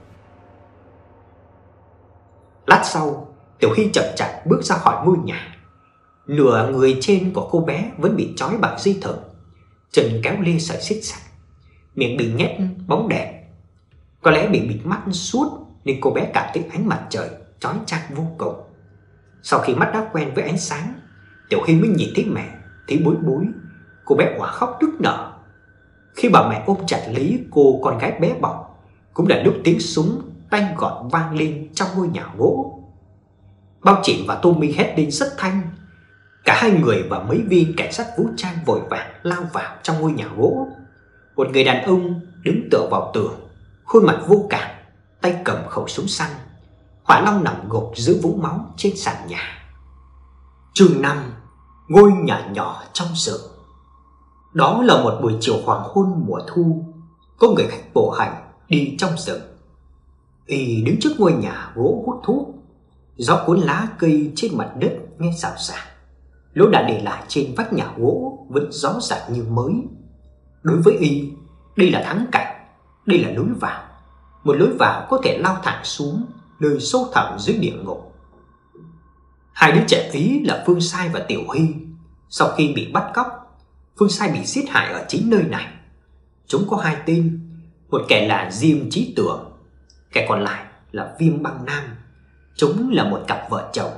Lát sau, Tiểu Hy chậm chạp bước ra khỏi ngôi nhà. Nửa người trên của cô bé vẫn bị trói bằng dây thừng, chân kéo lê sợi xích sắt, miệng bị nhét bóng đèn. Có lẽ bị bịt mắt suốt nên cô bé cảm thấy ánh mặt trời chói chang vô cùng. Sau khi mắt đã quen với ánh sáng, Tiểu Hy mới nhìn thấy mẹ, thấy bối bối. Cô bé òa khóc nức nở. Khi bà mẹ ôm chặt lấy cô con gái bé bỏng, cũng là lúc tiếng súng tanh gọn vang lên trong ngôi nhà gỗ. Bao Triển và Tommy hét lên rất thanh. Cả hai người và mấy viên cảnh sát vũ trang vội vàng lao vào trong ngôi nhà gỗ. Một người đàn ông đứng tựa vào tường, khuôn mặt vô cảm, tay cầm khẩu súng săn. Hỏa Long nằm gục giữa vũng máu trên sàn nhà. Chương năm: Ngôi nhà nhỏ trong rừng. Đó là một buổi chiều hoàng hôn mùa thu. Có người khách bộ hành đi trong rừng. Y đứng trước ngôi nhà gỗ hút thuốc. Gió cuốn lá cây trên mặt đất nghe xào xạc. lỗ đã để lại trên vách nhà gỗ vẫn rõ ràng như mới. Đối với y, đây là thắng cảnh, đây là lối vào, một lối vào có thể lao thẳng xuống nơi sâu thẳm dưới địa ngục. Hai đứa trẻ ấy là Phương Sai và Tiểu Hy. Sau khi bị bắt cóc, Phương Sai bị giết hại ở chính nơi này. Chúng có hai tên, một kẻ là Diêm Chí Tưởng, kẻ còn lại là Viêm Băng Nam. Chúng là một cặp vợ chồng.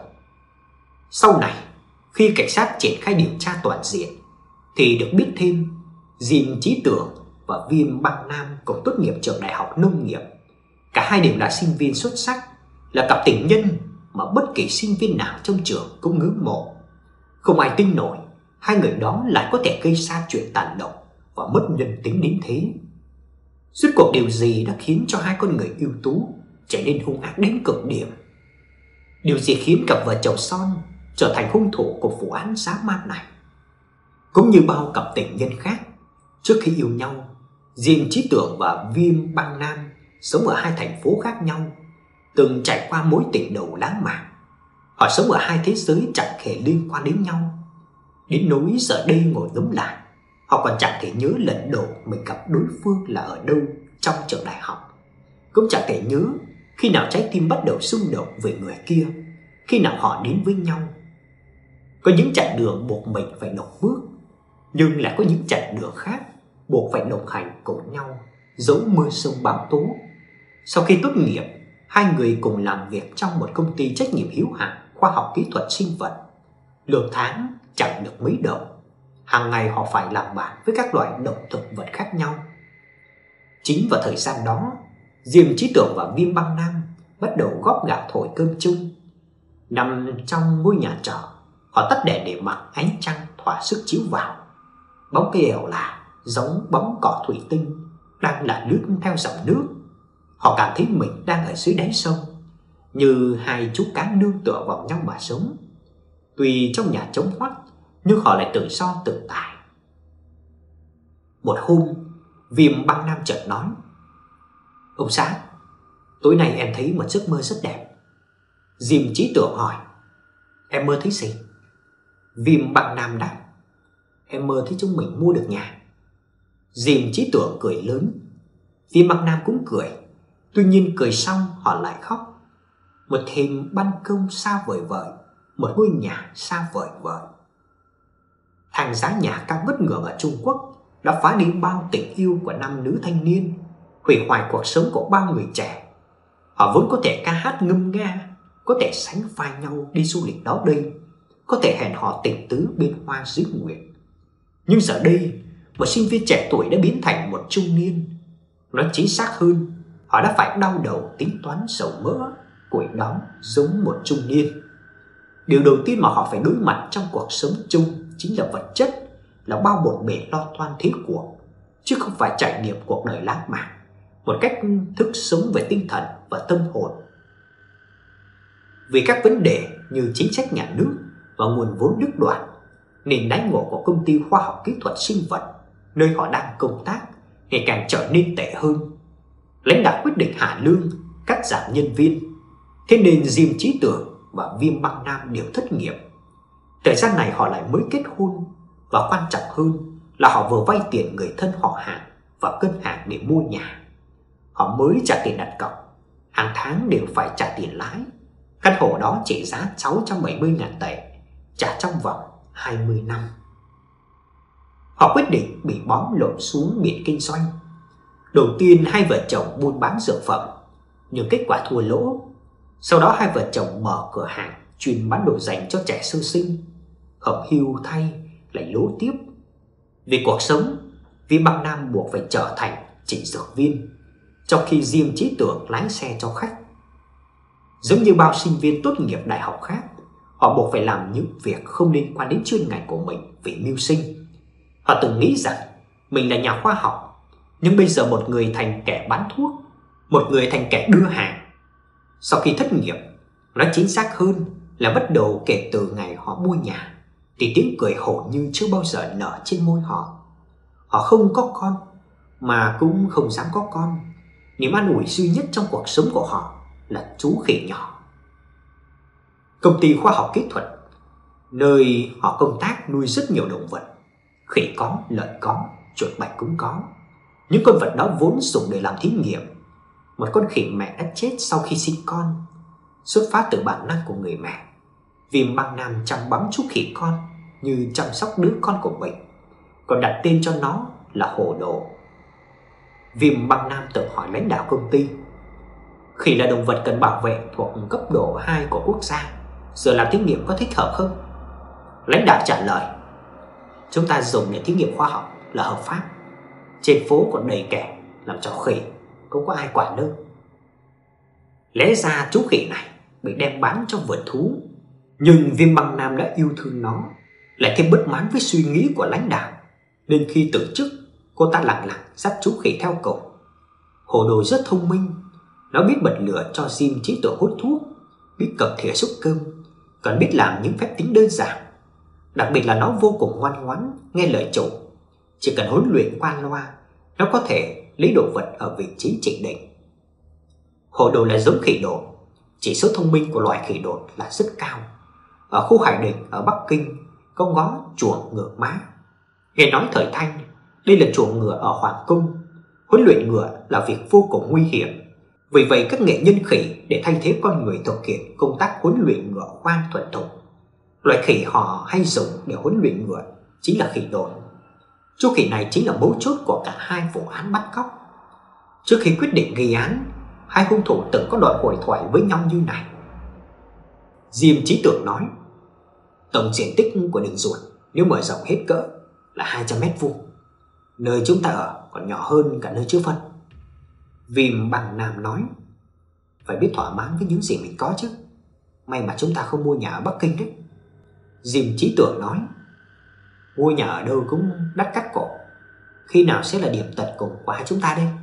Sau này, khi cảnh sát triển khai điều tra toàn diện, thì được biết thêm Diêm Chí Tưởng và Viêm Băng Nam cùng tốt nghiệp trường đại học nông nghiệp. Cả hai đều là sinh viên xuất sắc, là cặp tình nhân mà bất kỳ sinh viên nào trong trường cũng ngưỡng mộ. Không ai tin nổi hai người đó lại có thể gây ra chuyện tàn độc và mất nhân tính đến thế. Rốt cuộc điều gì đã khiến cho hai con người ưu tú trở nên hung ác đến cực điểm? Điều gì khiến cặp vợ chồng son trở thành hung thủ của vụ án dã man này? Cũng như bao cặp tình nhân khác, trước khi yêu nhau, Diêm Chí Tưởng và Viêm Băng Nam sống ở hai thành phố khác nhau, từng trải qua mối tình đầu lãng mạn. Họ sống ở hai thế giới chẳng hề liên quan đến nhau. Đến nỗi giờ đây ngồi ngẫm lại, họ còn chẳng thể nhớ lần đầu mình gặp đối phương là ở đâu trong trường đại học. Cũng chẳng thể nhớ khi nào trái tim bắt đầu xung động về người kia, khi nào họ đến với nhau. Có những chặng đường buộc mình phải độc bước, nhưng lại có những chặng đường khác buộc phải đồng hành cùng nhau dẫu mưa sông bão tố. Sau khi tốt nghiệp, hai người cùng làm việc trong một công ty trách nhiệm hữu hạn khoa học kỹ thuật sinh vật. Lương tháng chẳng được mấy đồng. Hàng ngày họ phải làm bạn với các loại động thực vật khác nhau. Chính vào thời gian đó, Diêm Chí Tưởng và Viêm Băng Nam bắt đầu góp gạo thổi cơm chung. Nằm trong ngôi nhà trọ, họ tắt đèn để mặc ánh trăng thỏa sức chiếu vào. Bóng cây ẻo lả giống bóng cỏ thủy tinh đang là lướt theo dòng nước. Họ cảm thấy mình đang ở dưới đáy sông, như hai chú cá nương tựa vào nhau mà sống. Tuy trong nhà trống hoắt, nhưng họ lại tự do tự tại. Một hôm, Viêm Băng Nam chợt nói: "Ông xã, tối nay em thấy một giấc mơ rất đẹp." Diêm Chí Tưởng hỏi: "Em mơ thấy gì?" Viêm Băng Nam đáp: "Em mơ thấy chúng mình mua được nhà." Diêm Chí Tưởng cười lớn, Viêm Băng Nam cũng cười. Tuy nhiên cười xong họ lại khóc. Một thềm ban công xa vời vợi, một ngôi nhà xa vời vợi. Thang giá nhà cao ngất ngường ở Trung Quốc đã phá đi bao tình yêu của nam nữ thanh niên, hủy hoại cuộc sống của bao người trẻ. Họ vốn có thể ca hát ngâm nga, có thể sánh vai nhau đi du lịch đó đây, có thể hẹn hò tình tứ bên hoa dưới nguyệt. Nhưng giờ đây, một sinh viên trẻ tuổi đã biến thành một trung niên. Nói chính xác hơn, họ đã phải đau đầu tính toán sầu mỡ, củi đóng giống một trung niên. Điều đầu tiên mà họ phải đối mặt trong cuộc sống chung chính là vật chất, là bao bộn bề lo toan thế cuộc, chứ không phải trải nghiệm cuộc đời lãng mạn, một cách thức sống về tinh thần và tâm hồn. Vì các vấn đề như chính sách nhà nước và nguồn vốn đứt đoạn, nên đáy ngộ của công ty khoa học kỹ thuật sinh vật nơi họ đang công tác ngày càng trở nên tệ hơn. Lãnh đạo quyết định hạ lương, cắt giảm nhân viên. Thế nên Diêm Chí Tưởng và Viêm Băng Nam đều thất nghiệp. Thời gian này họ lại mới kết hôn, và quan trọng hơn là họ vừa vay tiền người thân họ hàng và cân hàng để mua nhà. Họ mới trả tiền đặt cọc, hàng tháng đều phải trả tiền lãi. Căn hộ đó trị giá sáu trăm bảy mươi nghìn tệ, trả trong vòng hai mươi năm. Họ quyết định bị bóm lột xuống biển kinh doanh. Đầu tiên hai vợ chồng buôn bán dược phẩm, nhưng kết quả thua lỗ. Sau đó hai vợ chồng mở cửa hàng chuyên bán đồ dành cho trẻ sơ sinh. Hợp hưu thay lại lỗ tiếp. Vì cuộc sống, Viêm Băng Nam buộc phải trở thành chỉnh dược viên, trong khi Diêm Chí Tưởng lái xe cho khách. Giống như bao sinh viên tốt nghiệp đại học khác, họ buộc phải làm những việc không liên quan đến chuyên ngành của mình vì mưu sinh. Họ từng nghĩ rằng mình là nhà khoa học, nhưng bây giờ một người thành kẻ bán thuốc, một người thành kẻ đưa hàng. Sau khi thất nghiệp, nói chính xác hơn là bắt đầu kể từ ngày họ mua nhà, thì tiếng cười hổ như chưa bao giờ nở trên môi họ. Họ không có con, mà cũng không dám có con. Niềm an ủi duy nhất trong cuộc sống của họ là chú khỉ nhỏ. Công ty khoa học kỹ thuật nơi họ công tác nuôi rất nhiều động vật. Khỉ có, lợn có, chuột bạch cũng có. Những con vật đó vốn dùng để làm thí nghiệm. Một con khỉ mẹ đã chết sau khi sinh con. Xuất phát từ bản năng của người mẹ, Viêm Băng Nam chăm bẵm chú khỉ con như chăm sóc đứa con của mình, còn đặt tên cho nó là Hồ Đồ. Viêm Băng Nam tự hỏi lãnh đạo công ty: khỉ là động vật cần bảo vệ thuộc cấp độ hai của quốc gia, giờ làm thí nghiệm có thích hợp không? Lãnh đạo trả lời: chúng ta dùng để thí nghiệm khoa học là hợp pháp. Trên phố còn đầy kẻ làm trò khỉ, không có ai quản đâu. Lẽ ra chú khỉ này bị đem bán cho vườn thú, nhưng Viêm Băng Nam đã yêu thương nó, lại thêm bất mãn với suy nghĩ của lãnh đạo, nên khi từ chức, cô ta lặng lặng dắt chú khỉ theo cùng. Hồ Đồ rất thông minh, nó biết bật lửa cho Diêm Chí Tưởng hút thuốc, biết cầm thìa xúc cơm, còn biết làm những phép tính đơn giản. Đặc biệt là nó vô cùng ngoan ngoãn, nghe lời chủ. Chỉ cần huấn luyện qua loa, nó có thể lấy đồ vật ở vị trí chỉ định. Hồ Đồ là giống khỉ đột, chỉ số thông minh của loài khỉ đột là rất cao. Ở khu Hải Đình ở Bắc Kinh có ngó chuồng ngựa má. Nghe nói thời Thanh, đây là chuồng ngựa ở Hoàng Cung. Huấn luyện ngựa là việc vô cùng nguy hiểm. Vì vậy các nghệ nhân khỉ để thay thế con người thực hiện công tác huấn luyện ngựa khoan thuần thục. Loài khỉ họ hay dùng để huấn luyện ngựa chính là khỉ đột. Chú khỉ này chính là mấu chốt của cả hai vụ án bắt cóc. Trước khi quyết định gây án, hai hung thủ từng có đoạn hội thoại với nhau như này. Diêm Chí Tưởng nói: tổng diện tích của đường ruột nếu mở rộng hết cỡ là hai trăm mét vuông. Nơi chúng ta ở còn nhỏ hơn cả nơi chứa phân. Viêm Băng Nam nói: phải biết thỏa mãn với những gì mình có chứ. May mà chúng ta không mua nhà ở Bắc Kinh đấy. Diêm Chí Tưởng nói: mua nhà ở đâu cũng đắt cắt cổ. Khi nào sẽ là điểm tận cùng của hai chúng ta đây?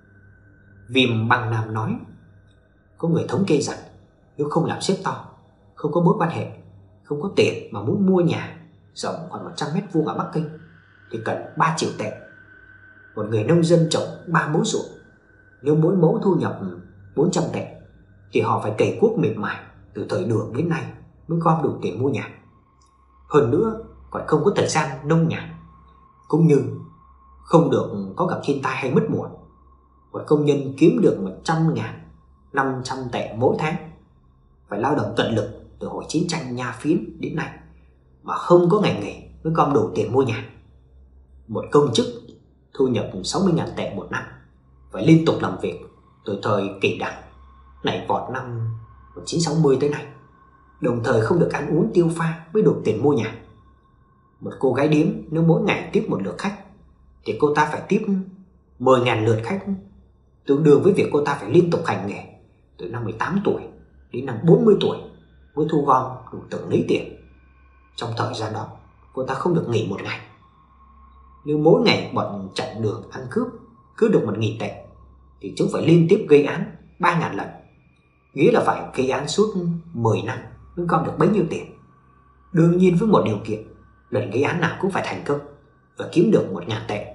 Viêm Băng Nam nói: có người thống kê rằng nếu không làm xếp to, không có mối quan hệ, không có tiền mà muốn mua nhà rộng khoảng một trăm mét vuông ở Bắc Kinh thì cần ba triệu tệ. Một người nông dân trồng ba mẫu ruộng, nếu mỗi mẫu thu nhập bốn trăm tệ thì họ phải cày cuốc miệt mài từ thời Đường đến nay mới gom đủ tiền mua nhà. Hơn nữa còn không có thời gian nông nhàn, cũng như không được có gặp thiên tai hay mất mùa. Một công nhân kiếm được một trăm ngàn năm trăm tệ mỗi tháng, phải lao động tận lực từ hồi chiến tranh Nha Phiến đến nay mà không có ngày nghỉ mới gom đủ tiền mua nhà. Một công chức thu nhập sáu mươi ngàn tệ một năm, phải liên tục làm việc từ thời Kỳ Đảng nảy vọt năm một nghìn chín trăm sáu mươi tới nay, đồng thời không được ăn uống tiêu pha mới đủ tiền mua nhà. Một cô gái điếm nếu mỗi ngày tiếp một lượt khách thì cô ta phải tiếp mười ngàn lượt khách, tương đương với việc cô ta phải liên tục hành nghề từ năm mười tám tuổi đến năm bốn mươi tuổi mới thu gom đủ từng lấy tiền. Trong thời gian đó cô ta không được nghỉ một ngày. Nếu mỗi ngày bọn chặn đường ăn cướp cứ được một nghìn tệ thì chúng phải liên tiếp gây án ba ngàn lần, nghĩa là phải gây án suốt mười năm mới gom được bấy nhiêu tiền. Đương nhiên với một điều kiện, lần gây án nào cũng phải thành công và kiếm được một ngàn tệ.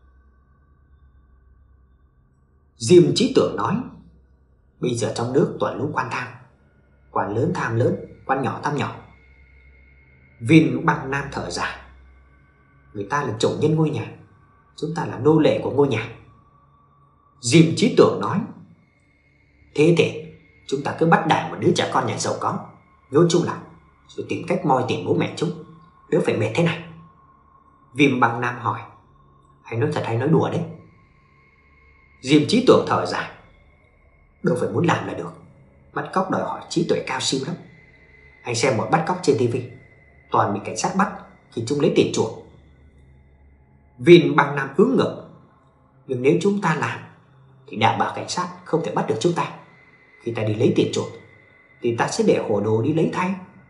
Diêm Chí Tưởng nói: bây giờ trong nước toàn lũ quan tham, quan lớn tham lớn, quan nhỏ tham nhỏ. Viên Băng Nam thở dài: người ta là chủ nhân ngôi nhà, chúng ta là nô lệ của ngôi nhà. Diêm Chí Tưởng nói: thế thì chúng ta cứ bắt đài một đứa trẻ con nhà giàu có, nhốt chung lại, rồi tìm cách moi tiền bố mẹ chúng, đỡ phải mệt thế này. Viêm Băng Nam hỏi: hay nói thật hay nói đùa đấy? Diêm Chí Tưởng thở dài: đâu phải muốn làm là được, bắt cóc đòi hỏi trí tuệ cao siêu lắm. Anh xem một bắt cóc trên tivi, toàn bị cảnh sát bắt khi chúng lấy tiền chuộc. Viên Băng Nam hướng ngược: nhưng nếu chúng ta làm thì đảm bảo cảnh sát không thể bắt được chúng ta. Khi ta đi lấy tiền chuộc thì ta sẽ để Hồ Đồ đi lấy thay.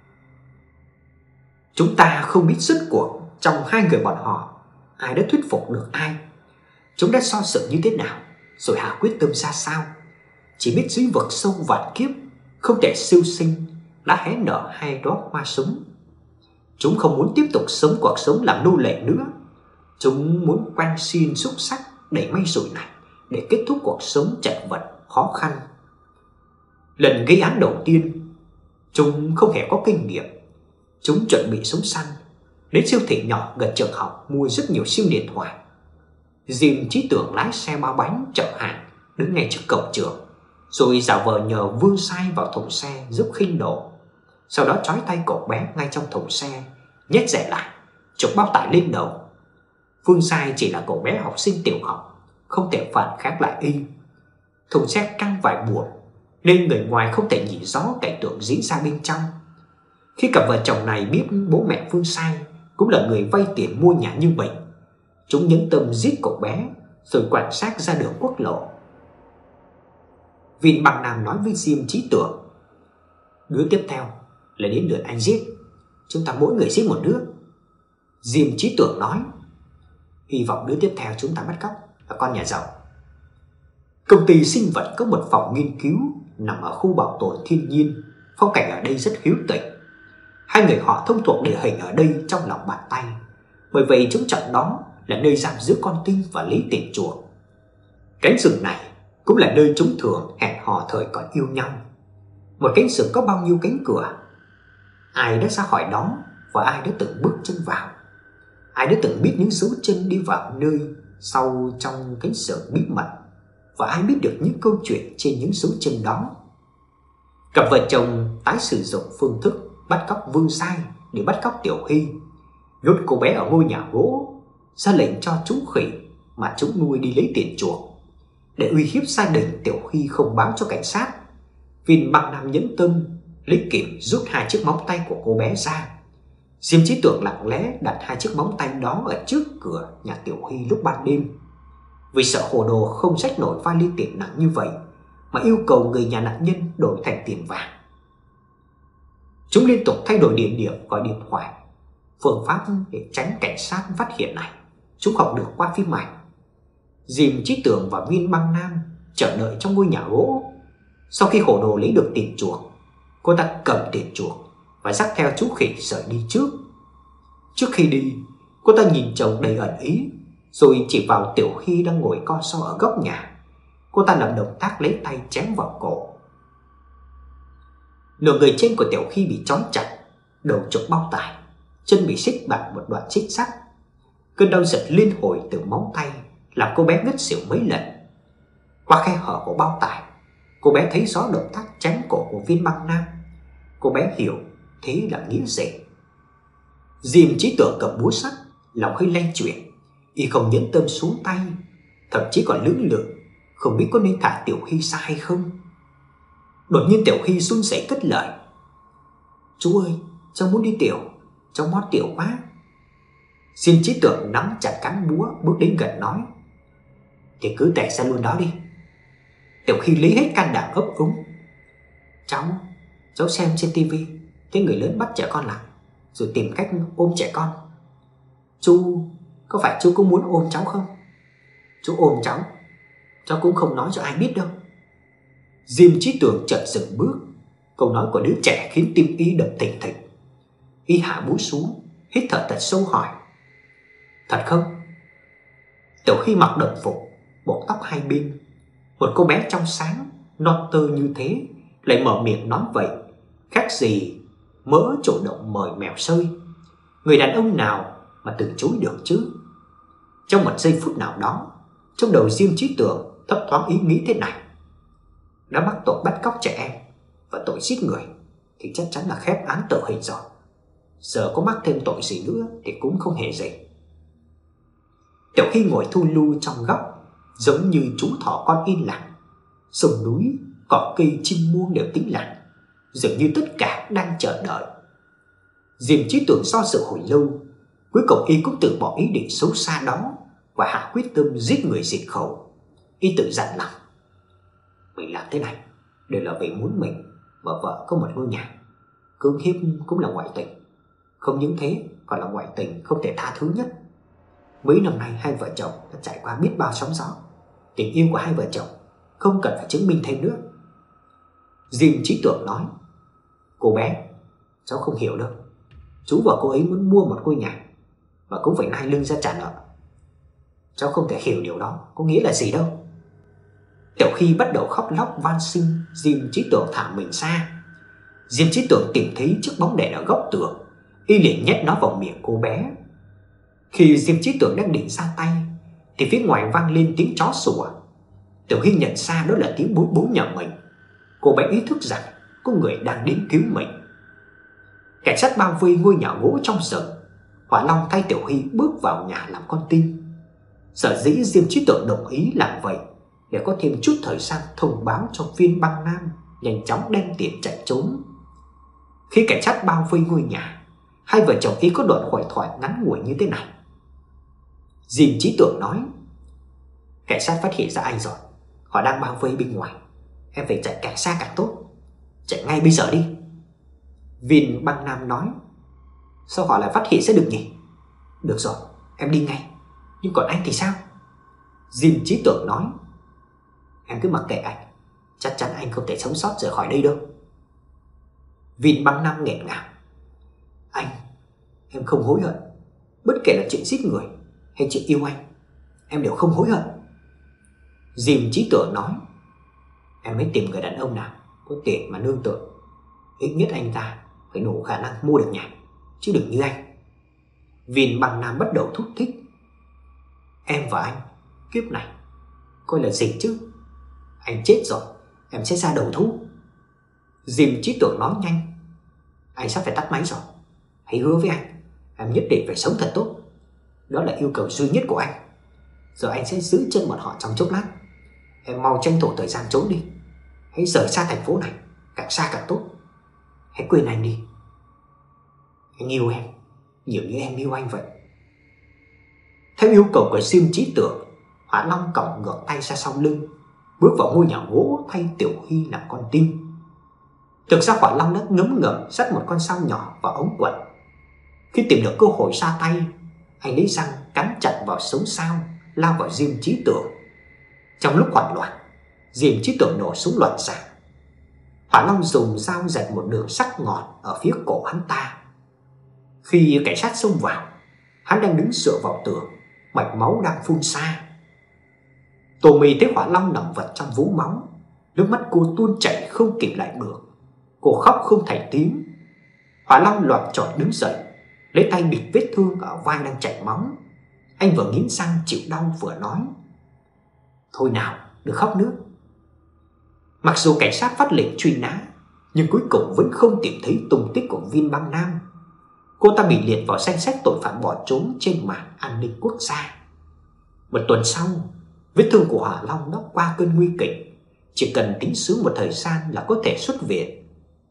Chúng ta không biết rốt cuộc trong hai người bọn họ ai đã thuyết phục được ai, chúng đã so sự như thế nào, rồi hạ quyết tâm ra sao. Chỉ biết dưới vực sâu vạn kiếp không thể siêu sinh đã hé nở hai đóa hoa súng. Chúng không muốn tiếp tục sống cuộc sống làm nô lệ nữa. Chúng muốn quanh xin xúc sắc đẩy may rủi này để kết thúc cuộc sống chật vật khó khăn. Lần gây án đầu tiên, chúng không hề có kinh nghiệm. Chúng chuẩn bị súng săn, đến siêu thị nhỏ gần trường học mua rất nhiều sim điện thoại. Diêm Chí Tưởng lái xe ba bánh chở hàng đứng ngay trước cổng trường, rồi giả vờ nhờ Vương Sai vào thùng xe giúp khinh nổ. Sau đó trói tay cậu bé ngay trong thùng xe, nhét rẻ lại, chụp bao tải lên đầu. Vương Sai chỉ là cậu bé học sinh tiểu học, không thể phản kháng lại y. Thùng xe căng vài buồng nên người ngoài không thể nhìn rõ cảnh tượng diễn ra bên trong. Khi cặp vợ chồng này biết bố mẹ Vương Sai cũng là người vay tiền mua nhà như mình, chúng nhẫn tâm giết cậu bé rồi quan sát ra đường quốc lộ. Viên Băng Nam nói với Diêm Chí Tưởng: "Đứa tiếp theo là đến lượt anh giết, chúng ta mỗi người giết một đứa." Diêm Chí Tưởng nói: "Hy vọng đứa tiếp theo chúng ta bắt cóc là con nhà giàu." Công ty sinh vật có một phòng nghiên cứu nằm ở khu bảo tồn thiên nhiên, phong cảnh ở đây rất hiếu tĩnh. Hai người họ thông thuộc địa hình ở đây trong lòng bàn tay, bởi vậy chúng chọn đó là nơi giam giữ con tin và lấy tiền chuộc. Cánh rừng này cũng là nơi chúng thường hẹn hò thời còn yêu nhau. Một cánh rừng có bao nhiêu cánh cửa? Ai đã ra khỏi đó và ai đã từng bước chân vào? Ai đã từng biết những dấu chân đi vào nơi sau trong cánh rừng bí mật? Và ai biết được những câu chuyện trên những dấu chân đó? Cặp vợ chồng tái sử dụng phương thức bắt cóc Vương Sai để bắt cóc Tiểu Hy, nhốt cô bé ở ngôi nhà gỗ, ra lệnh cho chú khỉ mà chúng nuôi đi lấy tiền chuộc. Để uy hiếp gia đình Tiểu Hy không báo cho cảnh sát, Viên Băng Nam nhẫn tâm lấy kìm rút hai chiếc móng tay của cô bé ra. Diêm Chí Tưởng lặng lẽ đặt hai chiếc móng tay đó ở trước cửa nhà Tiểu Hy lúc ban đêm. Vì sợ hồ đồ không xách nổi vali tiền nặng như vậy mà yêu cầu người nhà nạn nhân đổi thành tiền vàng. Chúng liên tục thay đổi địa điểm gọi điện thoại. Phương pháp để tránh cảnh sát phát hiện này chúng học được qua phim ảnh. Diêm Chí Tưởng và Viên Băng Nam chờ đợi trong ngôi nhà gỗ. Sau khi hồ đồ lấy được tiền chuộc, cô ta cầm tiền chuộc và dắt theo chú khỉ rời đi trước. Trước khi đi, cô ta nhìn chồng đầy ẩn ý, rồi chỉ vào Tiểu Hy đang ngồi co ro ở góc nhà. Cô ta làm động tác lấy tay chém vào cổ. Nửa người trên của Tiểu Hy bị trói chặt, đầu chụp bao tải, chân bị xích bằng một đoạn xích sắt. Cơn đau giật liên hồi từ móng tay làm cô bé ngất xỉu mấy lần. Qua khe hở của bao tải, cô bé thấy rõ động tác chém cổ của Viên Băng Nam. Cô bé hiểu thế là nghĩa gì. Diêm Chí Tưởng cầm búa sắt, lòng hơi lay chuyển. Y không nhẫn tâm xuống tay, thậm chí còn lưỡng lự, không biết có nên thả Tiểu Hy ra hay không. Đột nhiên Tiểu Hy run rẩy cất lời: "Chú ơi, cháu muốn đi tiểu, cháu mót tiểu quá." Diêm Chí Tưởng nắm chặt cán búa bước đến gần nói: "Thì cứ tẹt ra luôn đó đi." Tiểu Hy lấy hết can đảm ấp úng: Cháu, cháu xem trên tivi thấy người lớn bắt trẻ con lại rồi tìm cách ôm trẻ con. Chú, có phải chú cũng muốn ôm cháu không? Chú ôm cháu, cháu cũng không nói cho ai biết đâu." Diêm Chí Tưởng chợt dừng bước. Câu nói của đứa trẻ khiến tim y đập thình thịch. Y hạ búa xuống, hít thở thật sâu hỏi: "Thật không?" Tiểu Hy mặc đồng phục, buộc tóc hai bên. Một cô bé trong sáng, non tơ như thế lại mở miệng nói vậy, khác gì mỡ chủ động mời mèo sơi. Người đàn ông nào mà từ chối được chứ? Trong một giây phút nào đó, trong đầu Diêm Chí Tưởng thấp thoáng ý nghĩ thế này: đã mắc tội bắt cóc trẻ em và tội giết người thì chắc chắn là khép án tử hình rồi. Giờ có mắc thêm tội gì nữa thì cũng không hề gì. Tiểu Hy ngồi thu lu trong góc, giống như chú thỏ con yên lặng. Sông núi, cỏ cây, chim muông đều tĩnh lặng, dường như tất cả đang chờ đợi. Diêm Chí Tưởng do dự hồi lâu, cuối cùng y cũng từ bỏ ý định xấu xa đó và hạ quyết tâm giết người diệt khẩu. Y tự dặn lòng: mình làm thế này đều là vì muốn mình và vợ có một ngôi nhà. Cưỡng hiếp cũng là ngoại tình, không những thế còn là ngoại tình không thể tha thứ nhất. Mấy năm nay hai vợ chồng đã trải qua biết bao sóng gió, tình yêu của hai vợ chồng không cần phải chứng minh thêm nữa. Diêm Chí Tưởng nói: cô bé, cháu không hiểu đâu. Chú và cô ấy muốn mua một ngôi nhà và cũng phải nai lưng ra trả nợ. Cháu không thể hiểu điều đó có nghĩa là gì đâu. Tiểu Hy bắt đầu khóc lóc van xin Diêm Chí Tưởng thả mình ra. Diêm Chí Tưởng tìm thấy chiếc bóng đèn ở góc tường, y liền nhét nó vào miệng cô bé. Khi Diêm Chí Tưởng đang định ra tay thì phía ngoài vang lên tiếng chó sủa. Tiểu Hy nhận ra đó là tiếng bố bố nhà mình. Cô bé ý thức rằng có người đang đến cứu mình. Cảnh sát bao vây ngôi nhà gỗ trong rừng. Hỏa Long thay Tiểu Hy bước vào nhà làm con tin. Sở dĩ Diêm Chí Tưởng đồng ý làm vậy để có thêm chút thời gian thông báo cho Viên Băng Nam nhanh chóng đem tiền chạy trốn. Khi cảnh sát bao vây ngôi nhà, hai vợ chồng y có đoạn hội thoại ngắn ngủi như thế này. Diêm Chí Tưởng nói: cảnh sát phát hiện ra anh rồi, họ đang bao vây bên ngoài, em phải chạy càng xa càng tốt, chạy ngay bây giờ đi. Viên Băng Nam nói: sao họ lại phát hiện ra được nhỉ? Được rồi, em đi ngay. Nhưng còn anh thì sao? Diêm Chí Tưởng nói: em cứ mặc kệ anh, chắc chắn anh không thể sống sót rời khỏi đây đâu. Viên Băng Nam nghẹn ngào: anh, em không hối hận. Bất kể là chuyện giết người hay chuyện yêu anh, em đều không hối hận. Diêm Chí Tưởng nói: em hãy tìm người đàn ông nào có tiền mà nương tựa. Ít nhất anh ta phải đủ khả năng mua được nhà, chứ đừng như anh. Viên Băng Nam bắt đầu thúc thích: em và anh kiếp này coi là gì chứ? Anh chết rồi, em sẽ ra đầu thú. Diêm Chí Tưởng nói nhanh: anh sắp phải tắt máy rồi. Hãy hứa với anh, em nhất định phải sống thật tốt. Đó là yêu cầu duy nhất của anh. Giờ anh sẽ giữ chân bọn họ trong chốc lát. Em mau tranh thủ thời gian trốn đi. Hãy rời xa thành phố này, càng xa càng tốt. Hãy quên anh đi. Anh yêu em nhiều như em yêu anh vậy. Theo yêu cầu của Diêm Chí Tưởng, Hỏa Long còng ngược tay ra sau lưng, bước vào ngôi nhà gỗ thay Tiểu Hy làm con tin. Thực ra Hỏa Long đã ngấm ngầm dắt một con sao nhỏ vào ống quần. Khi tìm được cơ hội ra tay, anh lấy răng cắn chặt vào sống sao, lao vào Diêm Chí Tưởng. Trong lúc hoảng loạn, Diêm Chí Tưởng nổ súng loạn xạ. Hỏa Long dùng dao rạch một đường sắc ngọt ở phía cổ hắn ta. Khi cảnh sát xông vào, hắn đang đứng dựa vào tường, mạch máu đang phun ra. Tô My thấy Hỏa Long nằm vật trong vũng máu, nước mắt cô tuôn chảy không kìm lại được. Cô khóc không thành tiếng. Hỏa Long loạng choạng đứng dậy, lấy tay bịt vết thương ở vai đang chảy máu. Anh vừa nghiến răng chịu đau vừa nói: thôi nào, đừng khóc nữa. Mặc dù cảnh sát phát lệnh truy nã, nhưng cuối cùng vẫn không tìm thấy tung tích của Viên Băng Nam. Cô ta bị liệt vào danh sách tội phạm bỏ trốn trên mạng an ninh quốc gia. Một tuần sau, vết thương của Hỏa Long đã qua cơn nguy kịch, chỉ cần tính sướng một thời gian là có thể xuất viện.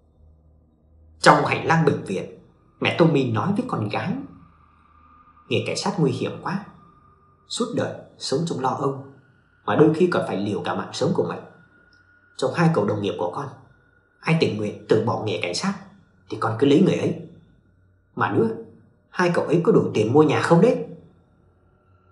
Trong hành lang bệnh viện, mẹ Tommy nói với con gái: nghề cảnh sát nguy hiểm quá, suốt đời sống trong lo âu, mà đôi khi còn phải liều cả mạng sống của mình. Trong hai cậu đồng nghiệp của con, ai tình nguyện từ bỏ nghề cảnh sát thì con cứ lấy người ấy. Mà nữa, hai cậu ấy có đủ tiền mua nhà không đấy?